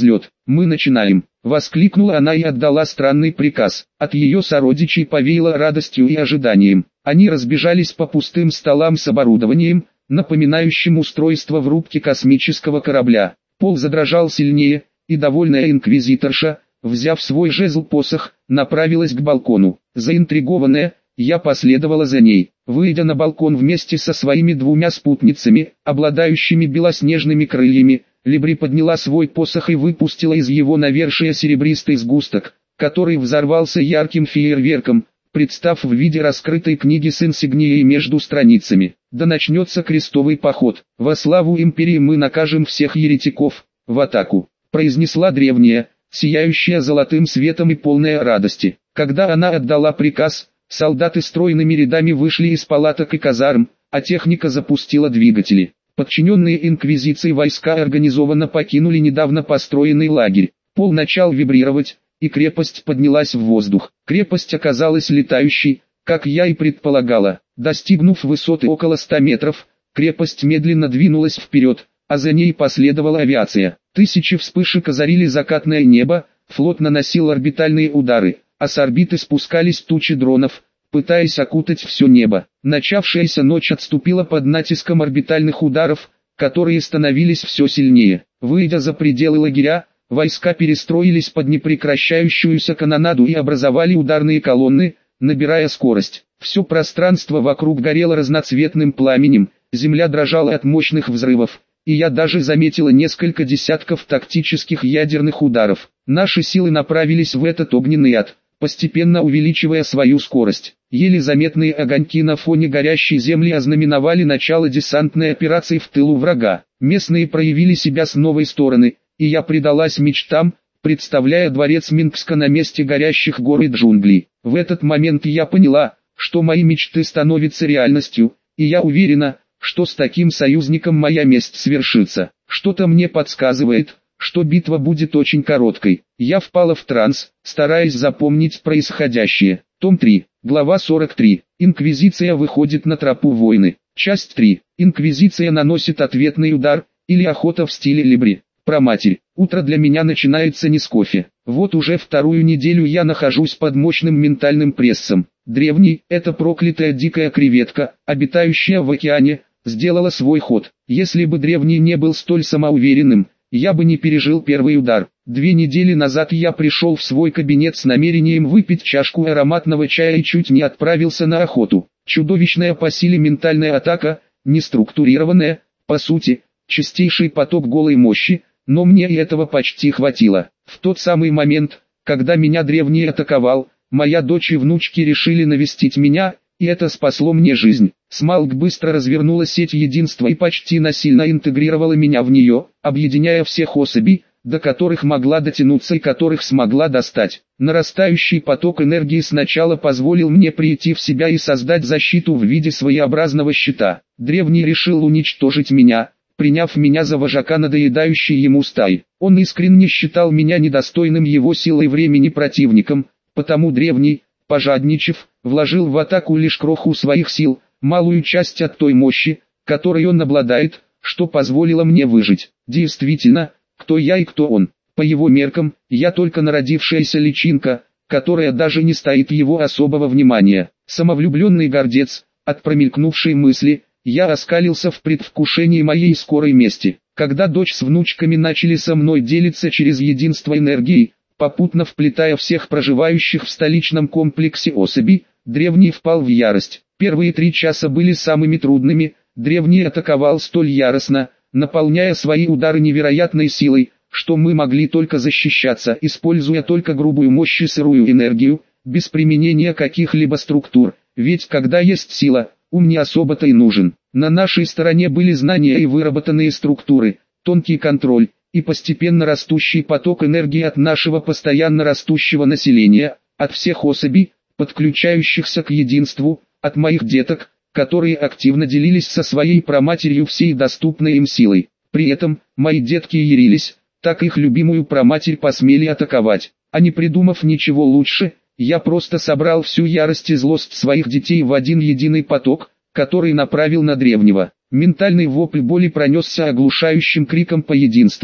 мы начинаем!» — воскликнула она и отдала странный приказ. От ее сородичей повеяло радостью и ожиданием. Они разбежались по пустым столам с оборудованием, напоминающим устройство в рубке космического корабля. Пол задрожал сильнее, и довольная инквизиторша, взяв свой жезл-посох, направилась к балкону. Заинтригованная, я последовала за ней. Выйдя на балкон вместе со своими двумя спутницами, обладающими белоснежными крыльями, Либри подняла свой посох и выпустила из его навершия серебристый сгусток, который взорвался ярким фейерверком, представ в виде раскрытой книги с инсигнией между страницами. «Да начнется крестовый поход. Во славу империи мы накажем всех еретиков. В атаку!» — произнесла древняя, сияющая золотым светом и полная радости. Когда она отдала приказ, солдаты стройными рядами вышли из палаток и казарм, а техника запустила двигатели. Подчиненные инквизиции войска организованно покинули недавно построенный лагерь. Пол начал вибрировать, и крепость поднялась в воздух. Крепость оказалась летающей, как я и предполагала. Достигнув высоты около 100 метров, крепость медленно двинулась вперед, а за ней последовала авиация. Тысячи вспышек озарили закатное небо, флот наносил орбитальные удары, а с орбиты спускались тучи дронов, пытаясь окутать все небо. Начавшаяся ночь отступила под натиском орбитальных ударов, которые становились все сильнее. Выйдя за пределы лагеря, войска перестроились под непрекращающуюся канонаду и образовали ударные колонны, набирая скорость. Все пространство вокруг горело разноцветным пламенем, земля дрожала от мощных взрывов, и я даже заметила несколько десятков тактических ядерных ударов. Наши силы направились в этот огненный ад, постепенно увеличивая свою скорость. Еле заметные огоньки на фоне горящей земли ознаменовали начало десантной операции в тылу врага. Местные проявили себя с новой стороны, и я предалась мечтам, представляя дворец Минкска на месте горящих гор и джунглей. В этот момент я поняла, что мои мечты становятся реальностью, и я уверена, что с таким союзником моя месть свершится. Что-то мне подсказывает, что битва будет очень короткой. Я впала в транс, стараясь запомнить происходящее. Том 3, глава 43. Инквизиция выходит на тропу войны. Часть 3. Инквизиция наносит ответный удар, или охота в стиле Либри. Проматерь. Утро для меня начинается не с кофе. Вот уже вторую неделю я нахожусь под мощным ментальным прессом. Древний, эта проклятая дикая креветка, обитающая в океане, сделала свой ход. Если бы древний не был столь самоуверенным, я бы не пережил первый удар. 2 недели назад я пришел в свой кабинет с намерением выпить чашку ароматного чая и чуть не отправился на охоту. Чудовищная по силе ментальная атака, неструктурированная, по сути, чистейший поток голой мощи, но мне и этого почти хватило. В тот самый момент, когда меня древний атаковал, моя дочь и внучки решили навестить меня, и это спасло мне жизнь. Смалк быстро развернула сеть единства и почти насильно интегрировала меня в нее, объединяя всех особей, до которых могла дотянуться и которых смогла достать. Нарастающий поток энергии сначала позволил мне прийти в себя и создать защиту в виде своеобразного щита. Древний решил уничтожить меня, приняв меня за вожака надоедающей ему стаи. Он искренне считал меня недостойным его силы и времени противником, потому древний, пожадничав, вложил в атаку лишь кроху своих сил, малую часть от той мощи, которой он обладает, что позволило мне выжить. Действительно, кто я и кто он? По его меркам, я только народившаяся личинка, которая даже не стоит его особого внимания. Самовлюбленный гордец, от промелькнувшей мысли, я оскалился в предвкушении моей скорой мести. Когда дочь с внучками начали со мной делиться через единство энергии, попутно вплетая всех проживающих в столичном комплексе особей, древний впал в ярость. Первые 3 часа были самыми трудными, древний атаковал столь яростно, наполняя свои удары невероятной силой, что мы могли только защищаться, используя только грубую мощь и сырую энергию, без применения каких-либо структур, ведь когда есть сила, ум не особо-то и нужен. На нашей стороне были знания и выработанные структуры, тонкий контроль, и постепенно растущий поток энергии от нашего постоянно растущего населения, от всех особей, подключающихся к единству, от моих деток, которые активно делились со своей праматерью всей доступной им силой. При этом, мои детки ярились, так их любимую праматерь посмели атаковать. А не придумав ничего лучше, я просто собрал всю ярость и злость своих детей в один единый поток, который направил на древнего. Ментальный вопль боли пронесся оглушающим криком по единству,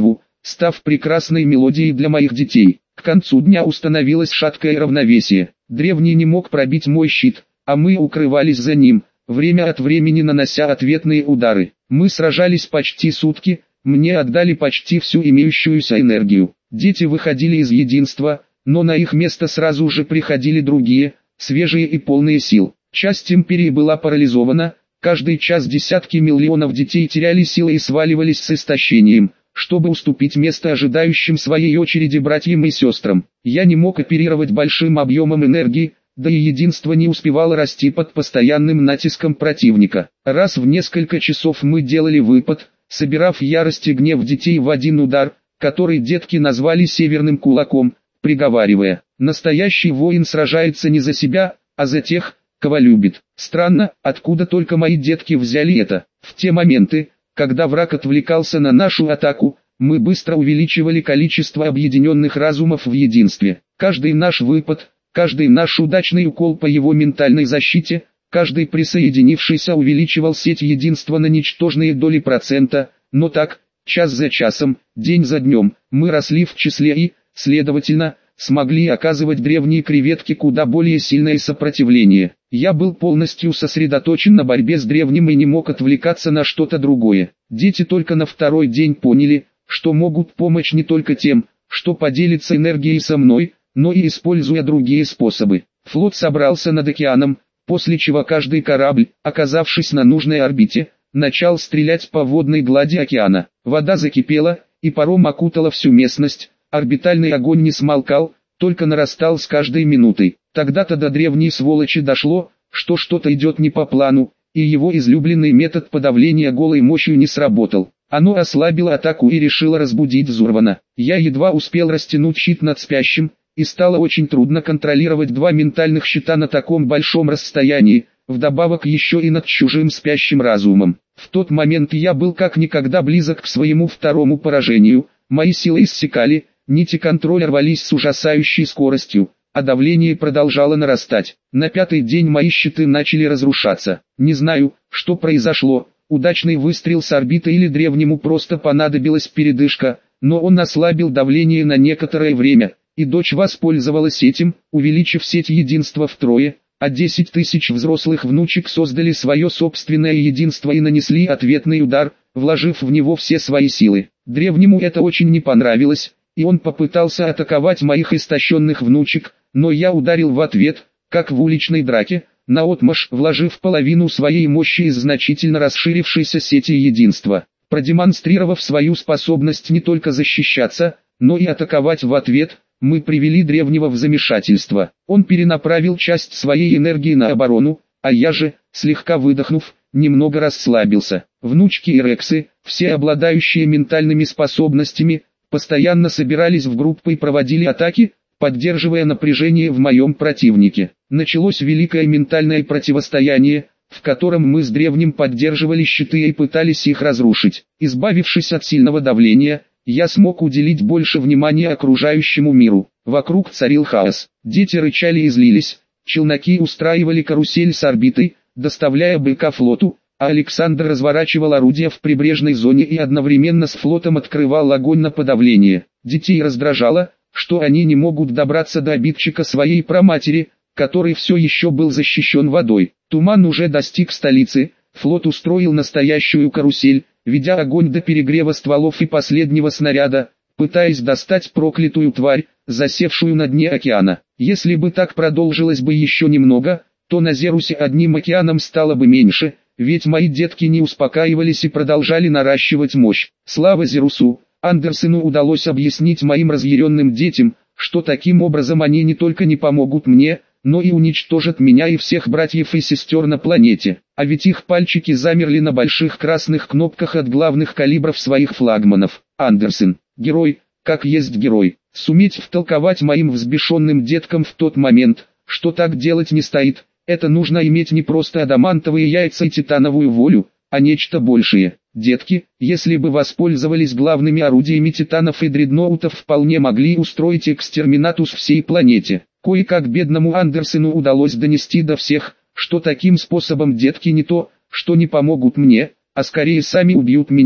став прекрасной мелодией для моих детей. К концу дня установилось шаткое равновесие. Древний не мог пробить мой щит, а мы укрывались за ним, время от времени нанося ответные удары. Мы сражались почти сутки, мне отдали почти всю имеющуюся энергию. Дети выходили из единства, но на их место сразу же приходили другие, свежие и полные сил. Часть империи была парализована, каждый час десятки миллионов детей теряли силы и сваливались с истощением, чтобы уступить место ожидающим своей очереди братьям и сестрам. Я не мог оперировать большим объемом энергии, да и единство не успевало расти под постоянным натиском противника. Раз в несколько часов мы делали выпад, собирав ярость и гнев детей в один удар, который детки назвали «северным кулаком», приговаривая: «Настоящий воин сражается не за себя, а за тех, кого любит». Странно, откуда только мои детки взяли это. В те моменты, когда враг отвлекался на нашу атаку, мы быстро увеличивали количество объединенных разумов в единстве. Каждый наш выпад, каждый наш удачный укол по его ментальной защите, каждый присоединившийся увеличивал сеть единства на ничтожные доли процента, но так, час за часом, день за днем, мы росли в числе и, следовательно, смогли оказывать древние креветки куда более сильное сопротивление. Я был полностью сосредоточен на борьбе с древним и не мог отвлекаться на что-то другое. Дети только на второй день поняли, что могут помочь не только тем, что поделится энергией со мной, но и используя другие способы. Флот собрался над океаном, после чего каждый корабль, оказавшись на нужной орбите, начал стрелять по водной глади океана. Вода закипела, и паром окутала всю местность. Орбитальный огонь не смолкал, только нарастал с каждой минутой. Тогда-то до древней сволочи дошло, что что-то идет не по плану, и его излюбленный метод подавления голой мощью не сработал. Оно ослабило атаку и решило разбудить Зурвана. Я едва успел растянуть щит над спящим, и стало очень трудно контролировать два ментальных щита на таком большом расстоянии, вдобавок еще и над чужим спящим разумом. В тот момент я был как никогда близок к своему второму поражению, мои силы иссякали, нити контроля рвались с ужасающей скоростью, а давление продолжало нарастать. На пятый день мои щиты начали разрушаться. Не знаю, что произошло, удачный выстрел с орбиты или древнему просто понадобилась передышка, но он ослабил давление на некоторое время, и дочь воспользовалась этим, увеличив сеть единства втрое, а 10 тысяч взрослых внучек создали свое собственное единство и нанесли ответный удар, вложив в него все свои силы. Древнему это очень не понравилось, и он попытался атаковать моих истощенных внучек, но я ударил в ответ, как в уличной драке, наотмашь вложив половину своей мощи из значительно расширившейся сети единства, продемонстрировав свою способность не только защищаться, но и атаковать в ответ. Мы привели древнего в замешательство. Он перенаправил часть своей энергии на оборону, а я же, слегка выдохнув, немного расслабился. Внучки и рексы, все обладающие ментальными способностями, постоянно собирались в группы и проводили атаки, поддерживая напряжение в моем противнике. Началось великое ментальное противостояние, в котором мы с древним поддерживали щиты и пытались их разрушить. Избавившись от сильного давления, я смог уделить больше внимания окружающему миру. Вокруг царил хаос. Дети рычали и злились, челноки устраивали карусель с орбитой, доставляя быка флоту, а Александр разворачивал орудия в прибрежной зоне и одновременно с флотом открывал огонь на подавление. Детей раздражало, что они не могут добраться до обидчика своей праматери, который все еще был защищен водой. Туман уже достиг столицы, флот устроил настоящую карусель, ведя огонь до перегрева стволов и последнего снаряда, пытаясь достать проклятую тварь, засевшую на дне океана. Если бы так продолжилось бы еще немного, то на Зерусе одним океаном стало бы меньше, ведь мои детки не успокаивались и продолжали наращивать мощь. Слава Зерусу, Андерсену удалось объяснить моим разъяренным детям, что таким образом они не только не помогут мне, но и уничтожат меня и всех братьев и сестер на планете. А ведь их пальчики замерли на больших красных кнопках от главных калибров своих флагманов. Андерсен, герой, как есть герой. Суметь втолковать моим взбешенным деткам в тот момент, что так делать не стоит, это нужно иметь не просто адамантовые яйца и титановую волю, а нечто большее. Детки, если бы воспользовались главными орудиями титанов и дредноутов, вполне могли устроить экстерминатус всей планете. Кое-как бедному Андерсену удалось донести до всех, что таким способом детки не то, что не помогут мне, а скорее сами убьют меня,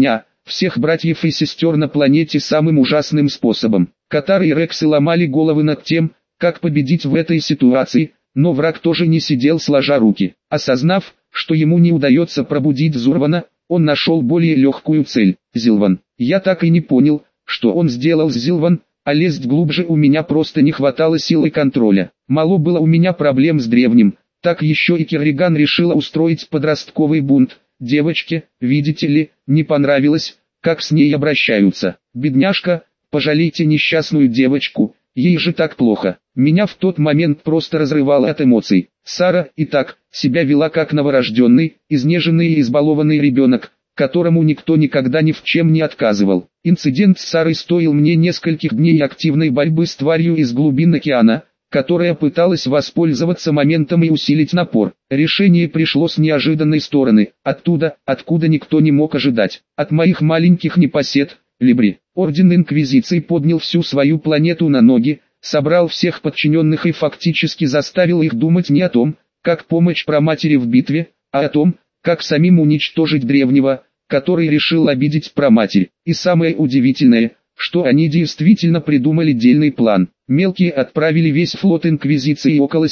всех братьев и сестер на планете самым ужасным способом. Катары и Рексы ломали головы над тем, как победить в этой ситуации, но враг тоже не сидел сложа руки. Осознав, что ему не удается пробудить Зурвана, он нашел более легкую цель – Зилван. Я так и не понял, что он сделал с Зилван, а лезть глубже у меня просто не хватало силы контроля. Мало было у меня проблем с древним, так еще и Керриган решила устроить подростковый бунт. Девочке, видите ли, не понравилось, как с ней обращаются. Бедняжка, пожалейте несчастную девочку, ей же так плохо. Меня в тот момент просто разрывало от эмоций. Сара и так себя вела как новорожденный, изнеженный и избалованный ребенок, которому никто никогда ни в чем не отказывал. Инцидент с Сарой стоил мне нескольких дней активной борьбы с тварью из глубин океана, которая пыталась воспользоваться моментом и усилить напор. Решение пришло с неожиданной стороны, оттуда, откуда никто не мог ожидать. От моих маленьких непосед, Либри. Орден Инквизиции поднял всю свою планету на ноги, собрал всех подчиненных и фактически заставил их думать не о том, как помочь праматери в битве, а о том, как самим уничтожить древнего, который решил обидеть праматерь. И самое удивительное, что они действительно придумали дельный план. Мелкие отправили весь флот Инквизиции и около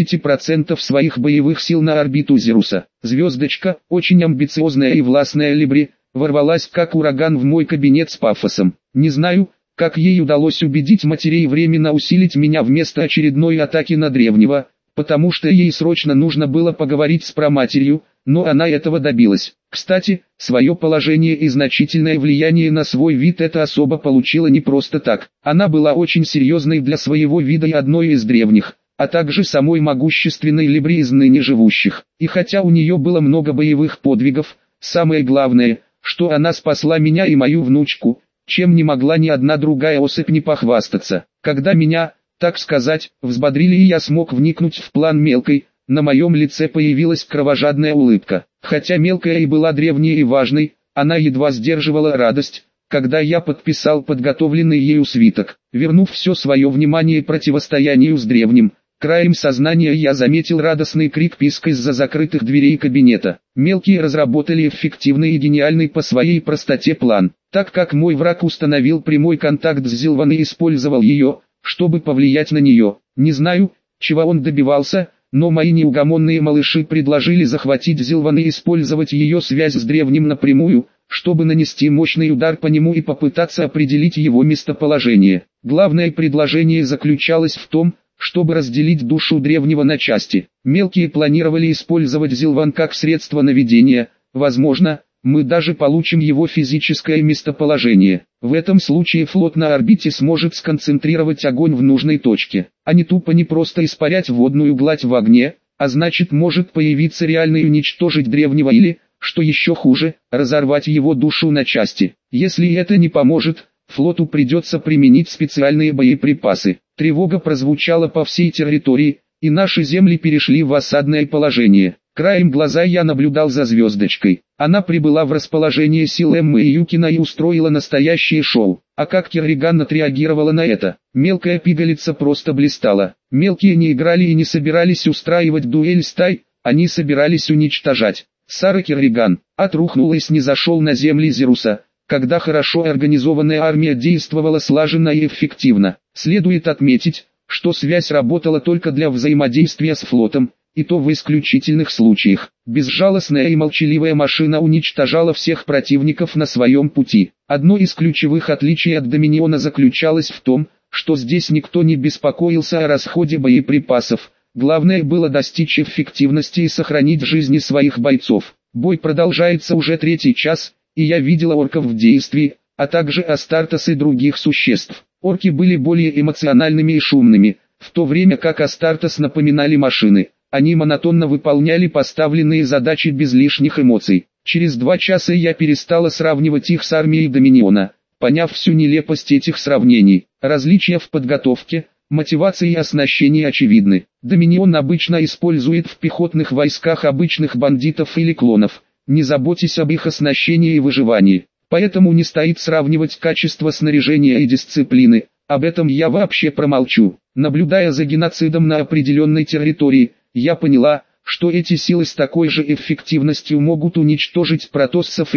70% своих боевых сил на орбиту Зируса. Звездочка, очень амбициозная и властная Либри, ворвалась как ураган в мой кабинет с пафосом. Не знаю, как ей удалось убедить матерей временно усилить меня вместо очередной атаки на древнего, потому что ей срочно нужно было поговорить с праматерью, но она этого добилась. Кстати, свое положение и значительное влияние на свой вид эта особа получила не просто так. Она была очень серьезной для своего вида и одной из древних, а также самой могущественной Либри из ныне живущих. И хотя у нее было много боевых подвигов, самое главное, что она спасла меня и мою внучку, чем не могла ни одна другая особь не похвастаться. Когда меня, так сказать, взбодрили и я смог вникнуть в план мелкой, на моем лице появилась кровожадная улыбка. Хотя мелкая и была древней и важной, она едва сдерживала радость, когда я подписал подготовленный ею свиток. Вернув все свое внимание противостоянию с древним, краем сознания я заметил радостный крик писка из-за закрытых дверей кабинета. Мелкие разработали эффективный и гениальный по своей простоте план. Так как мой враг установил прямой контакт с Зилван и использовал ее, чтобы повлиять на нее. Не знаю, чего он добивался, но мои неугомонные малыши предложили захватить Зилван и использовать ее связь с древним напрямую, чтобы нанести мощный удар по нему и попытаться определить его местоположение. Главное предложение заключалось в том, чтобы разделить душу древнего на части. Мелкие планировали использовать Зилван как средство наведения, возможно, мы даже получим его физическое местоположение. В этом случае флот на орбите сможет сконцентрировать огонь в нужной точке, а не тупо не просто испарять водную гладь в огне, а значит может появиться реально и уничтожить древнего или, что еще хуже, разорвать его душу на части. Если это не поможет, флоту придется применить специальные боеприпасы. Тревога прозвучала по всей территории, и наши земли перешли в осадное положение. Краем глаза я наблюдал за звездочкой. Она прибыла в расположение сил Эммы и Юкина и устроила настоящее шоу. А как Керриган отреагировала на это? Мелкая пигалица просто блистала. Мелкие не играли и не собирались устраивать дуэль стай, они собирались уничтожать. Сара Керриган отрухнул и снизошел на земли Зируса, когда хорошо организованная армия действовала слаженно и эффективно. Следует отметить, что связь работала только для взаимодействия с флотом, и то в исключительных случаях. Безжалостная и молчаливая машина уничтожала всех противников на своем пути. Одно из ключевых отличий от Доминиона заключалось в том, что здесь никто не беспокоился о расходе боеприпасов. Главное было достичь эффективности и сохранить жизни своих бойцов. Бой продолжается уже третий час, и я видела орков в действии, а также Астартес и других существ. Орки были более эмоциональными и шумными, в то время как Астартес напоминали машины. Они монотонно выполняли поставленные задачи без лишних эмоций. Через 2 часа я перестала сравнивать их с армией Доминиона, поняв всю нелепость этих сравнений. Различия в подготовке, мотивации и оснащении очевидны. Доминион обычно использует в пехотных войсках обычных бандитов или клонов, не заботясь об их оснащении и выживании. Поэтому не стоит сравнивать качество снаряжения и дисциплины, об этом я вообще промолчу. Наблюдая за геноцидом на определенной территории, я поняла, что эти силы с такой же эффективностью могут уничтожить протоссов и Рой,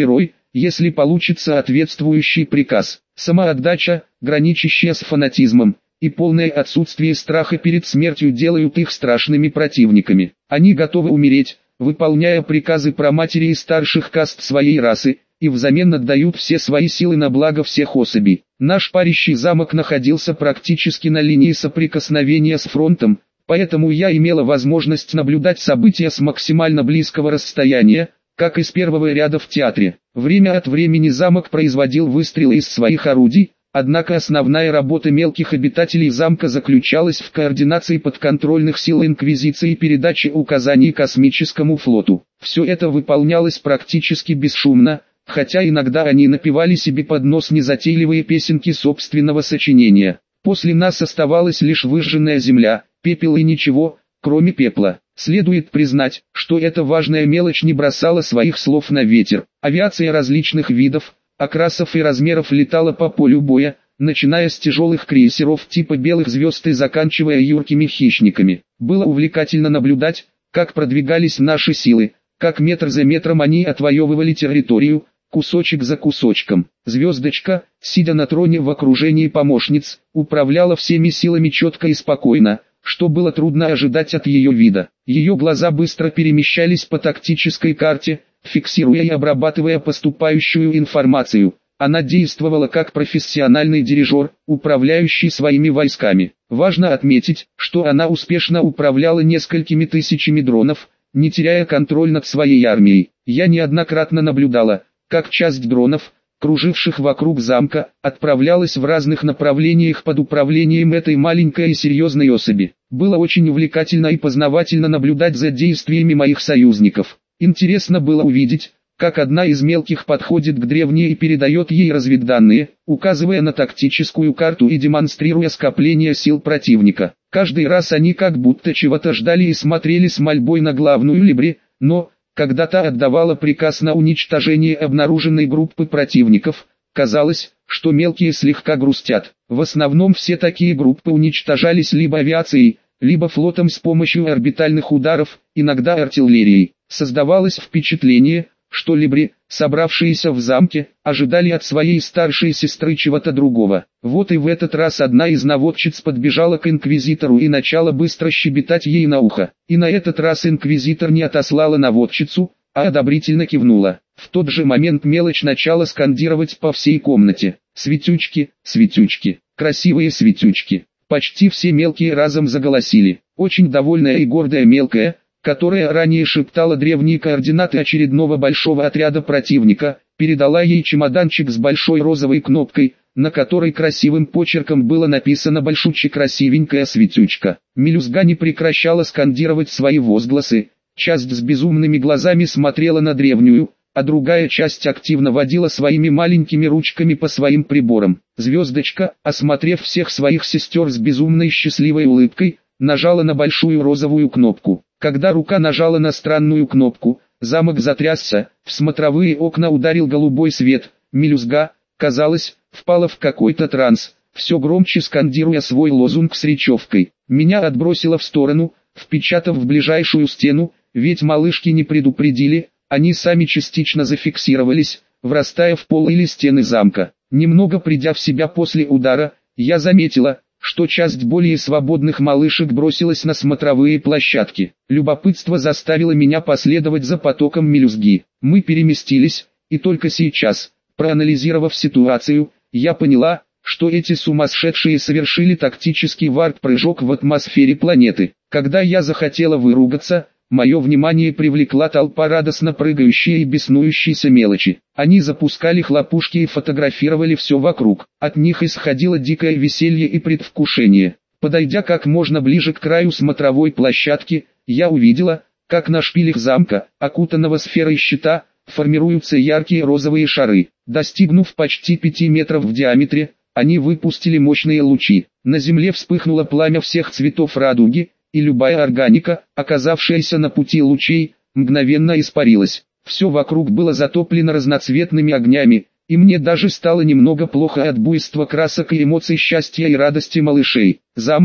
если получит соответствующий приказ. Самоотдача, граничащая с фанатизмом, и полное отсутствие страха перед смертью делают их страшными противниками. Они готовы умереть, выполняя приказы праматери и старших каст своей расы, и взамен отдают все свои силы на благо всех особей. Наш парящий замок находился практически на линии соприкосновения с фронтом, поэтому я имела возможность наблюдать события с максимально близкого расстояния, как из первого ряда в театре. Время от времени замок производил выстрелы из своих орудий, однако основная работа мелких обитателей замка заключалась в координации подконтрольных сил Инквизиции и передаче указаний космическому флоту. Все это выполнялось практически бесшумно, хотя иногда они напевали себе под нос незатейливые песенки собственного сочинения. После нас оставалась лишь выжженная земля, пепел и ничего, кроме пепла. Следует признать, что эта важная мелочь не бросала своих слов на ветер. Авиация различных видов, окрасов и размеров летала по полю боя, начиная с тяжелых крейсеров типа «Белых звезд» и заканчивая юркими хищниками. Было увлекательно наблюдать, как продвигались наши силы, как метр за метром они отвоевывали территорию, кусочек за кусочком. Звездочка, сидя на троне в окружении помощниц, управляла всеми силами четко и спокойно, что было трудно ожидать от ее вида. Ее глаза быстро перемещались по тактической карте, фиксируя и обрабатывая поступающую информацию. Она действовала как профессиональный дирижер, управляющий своими войсками. Важно отметить, что она успешно управляла несколькими тысячами дронов, не теряя контроль над своей армией. Я неоднократно наблюдала, как часть дронов, круживших вокруг замка, отправлялась в разных направлениях под управлением этой маленькой и серьезной особи. Было очень увлекательно и познавательно наблюдать за действиями моих союзников. Интересно было увидеть, как одна из мелких подходит к древней и передает ей разведданные, указывая на тактическую карту и демонстрируя скопление сил противника. Каждый раз они как будто чего-то ждали и смотрели с мольбой на главную Либри, но, когда та отдавала приказ на уничтожение обнаруженной группы противников, казалось, что мелкие слегка грустят. В основном все такие группы уничтожались либо авиацией, либо флотом с помощью орбитальных ударов, иногда артиллерией. Создавалось впечатление, что Либри, собравшиеся в замке, ожидали от своей старшей сестры чего-то другого. Вот и в этот раз одна из наводчиц подбежала к инквизитору и начала быстро щебетать ей на ухо. И на этот раз инквизитор не отослала наводчицу, а одобрительно кивнула. В тот же момент мелочь начала скандировать по всей комнате: «Светючки, светючки, красивые светючки». Почти все мелкие разом заголосили. Очень довольная и гордая мелкая, которая ранее шептала древние координаты очередного большого отряда противника, передала ей чемоданчик с большой розовой кнопкой, на которой красивым почерком было написано большуче красивенькая светючка. Мелюзга не прекращала скандировать свои возгласы, часть с безумными глазами смотрела на древнюю, а другая часть активно водила своими маленькими ручками по своим приборам. Звездочка, осмотрев всех своих сестер с безумной счастливой улыбкой, нажала на большую розовую кнопку. Когда рука нажала на странную кнопку, замок затрясся, в смотровые окна ударил голубой свет. Мелюзга, казалось, впала в какой-то транс, все громче скандируя свой лозунг с речевкой. Меня отбросило в сторону, впечатав в ближайшую стену, ведь малышки не предупредили, они сами частично зафиксировались, врастая в пол или стены замка. Немного придя в себя после удара, я заметила, что часть более свободных малышек бросилась на смотровые площадки. Любопытство заставило меня последовать за потоком мелюзги. Мы переместились, и только сейчас, проанализировав ситуацию, я поняла, что эти сумасшедшие совершили тактический варп-прыжок в атмосфере планеты. Когда я захотела выругаться, мое внимание привлекла толпа радостно прыгающей и беснующейся мелочи. Они запускали хлопушки и фотографировали все вокруг. От них исходило дикое веселье и предвкушение. Подойдя как можно ближе к краю смотровой площадки, я увидела, как на шпилях замка, окутанного сферой щита, формируются яркие розовые шары. Достигнув почти 5 метров в диаметре, они выпустили мощные лучи. На земле вспыхнуло пламя всех цветов радуги, и любая органика, оказавшаяся на пути лучей, мгновенно испарилась. Все вокруг было затоплено разноцветными огнями, и мне даже стало немного плохо от буйства красок и эмоций счастья и радости малышей. Замок,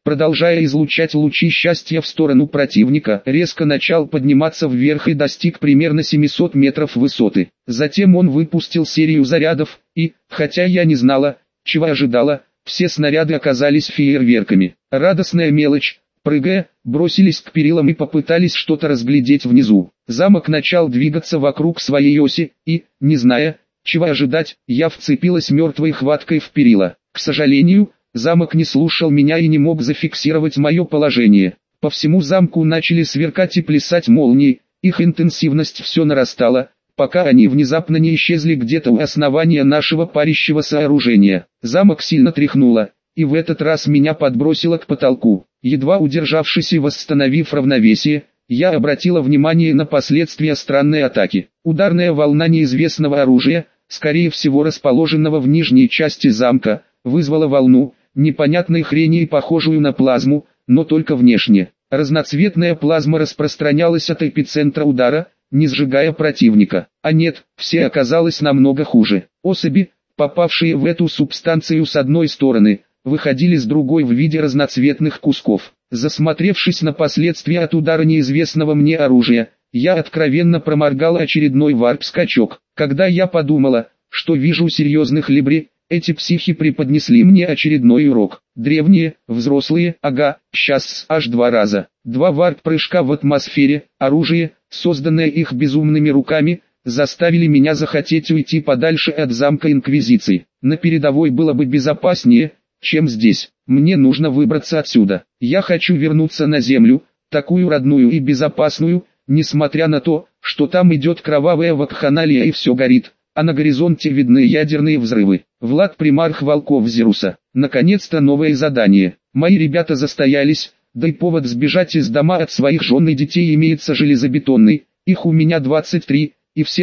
продолжая излучать лучи счастья в сторону противника, резко начал подниматься вверх и достиг примерно 700 метров высоты. Затем он выпустил серию зарядов, и, хотя я не знала, чего ожидала, все снаряды оказались фейерверками. Радостная мелочь. Прыгая, бросились к перилам и попытались что-то разглядеть внизу. Замок начал двигаться вокруг своей оси, и, не зная, чего ожидать, я вцепилась мертвой хваткой в перила. К сожалению, замок не слушал меня и не мог зафиксировать мое положение. По всему замку начали сверкать и плясать молнии, их интенсивность все нарастала, пока они внезапно не исчезли где-то у основания нашего парящего сооружения. Замок сильно тряхнуло, и в этот раз меня подбросило к потолку. Едва удержавшись и восстановив равновесие, я обратила внимание на последствия странной атаки. Ударная волна неизвестного оружия, скорее всего расположенного в нижней части замка, вызвала волну, непонятной хрени и похожую на плазму, но только внешне. Разноцветная плазма распространялась от эпицентра удара, не сжигая противника. А нет, все оказалось намного хуже. Особи, попавшие в эту субстанцию с одной стороны, выходили с другой в виде разноцветных кусков. Засмотревшись на последствия от удара неизвестного мне оружия, я откровенно проморгал очередной варп-скачок. Когда я подумала, что вижу серьезных либри, эти психи преподнесли мне очередной урок. Древние, взрослые, сейчас аж 2 раза. 2 варп-прыжка в атмосфере, оружие, созданное их безумными руками, заставили меня захотеть уйти подальше от замка Инквизиции. На передовой было бы безопаснее, чем здесь. Мне нужно выбраться отсюда. Я хочу вернуться на землю, такую родную и безопасную, несмотря на то, что там идет кровавая вакханалия и все горит, а на горизонте видны ядерные взрывы. Влад Примарх Волков Зеруса. Наконец-то новое задание. Мои ребята застоялись, да и повод сбежать из дома от своих жен и детей имеется железобетонный, их у меня 23, и все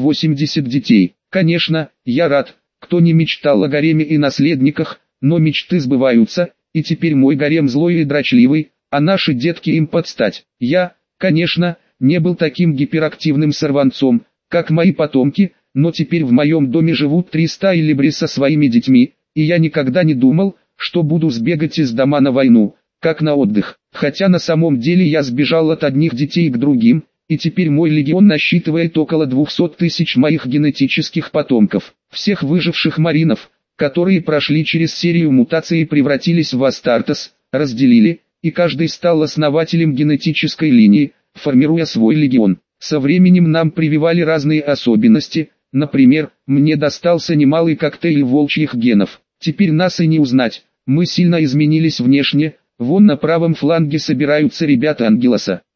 380 детей. Конечно, я рад, кто не мечтал о гареме и наследниках, но мечты сбываются, и теперь мой гарем злой и дрочливый, а наши детки им подстать. Я, конечно, не был таким гиперактивным сорванцом, как мои потомки, но теперь в моем доме живут 300 илибри со своими детьми, и я никогда не думал, что буду сбегать из дома на войну, как на отдых. Хотя на самом деле я сбежал от одних детей к другим, и теперь мой легион насчитывает около 200 тысяч моих генетических потомков. Всех выживших маринов, которые прошли через серию мутаций и превратились в Астартес, разделили, и каждый стал основателем генетической линии, формируя свой легион. Со временем нам прививали разные особенности, например, мне достался немалый коктейль волчьих генов. Теперь нас и не узнать, мы сильно изменились внешне, вон на правом фланге собираются ребята Ангелоса.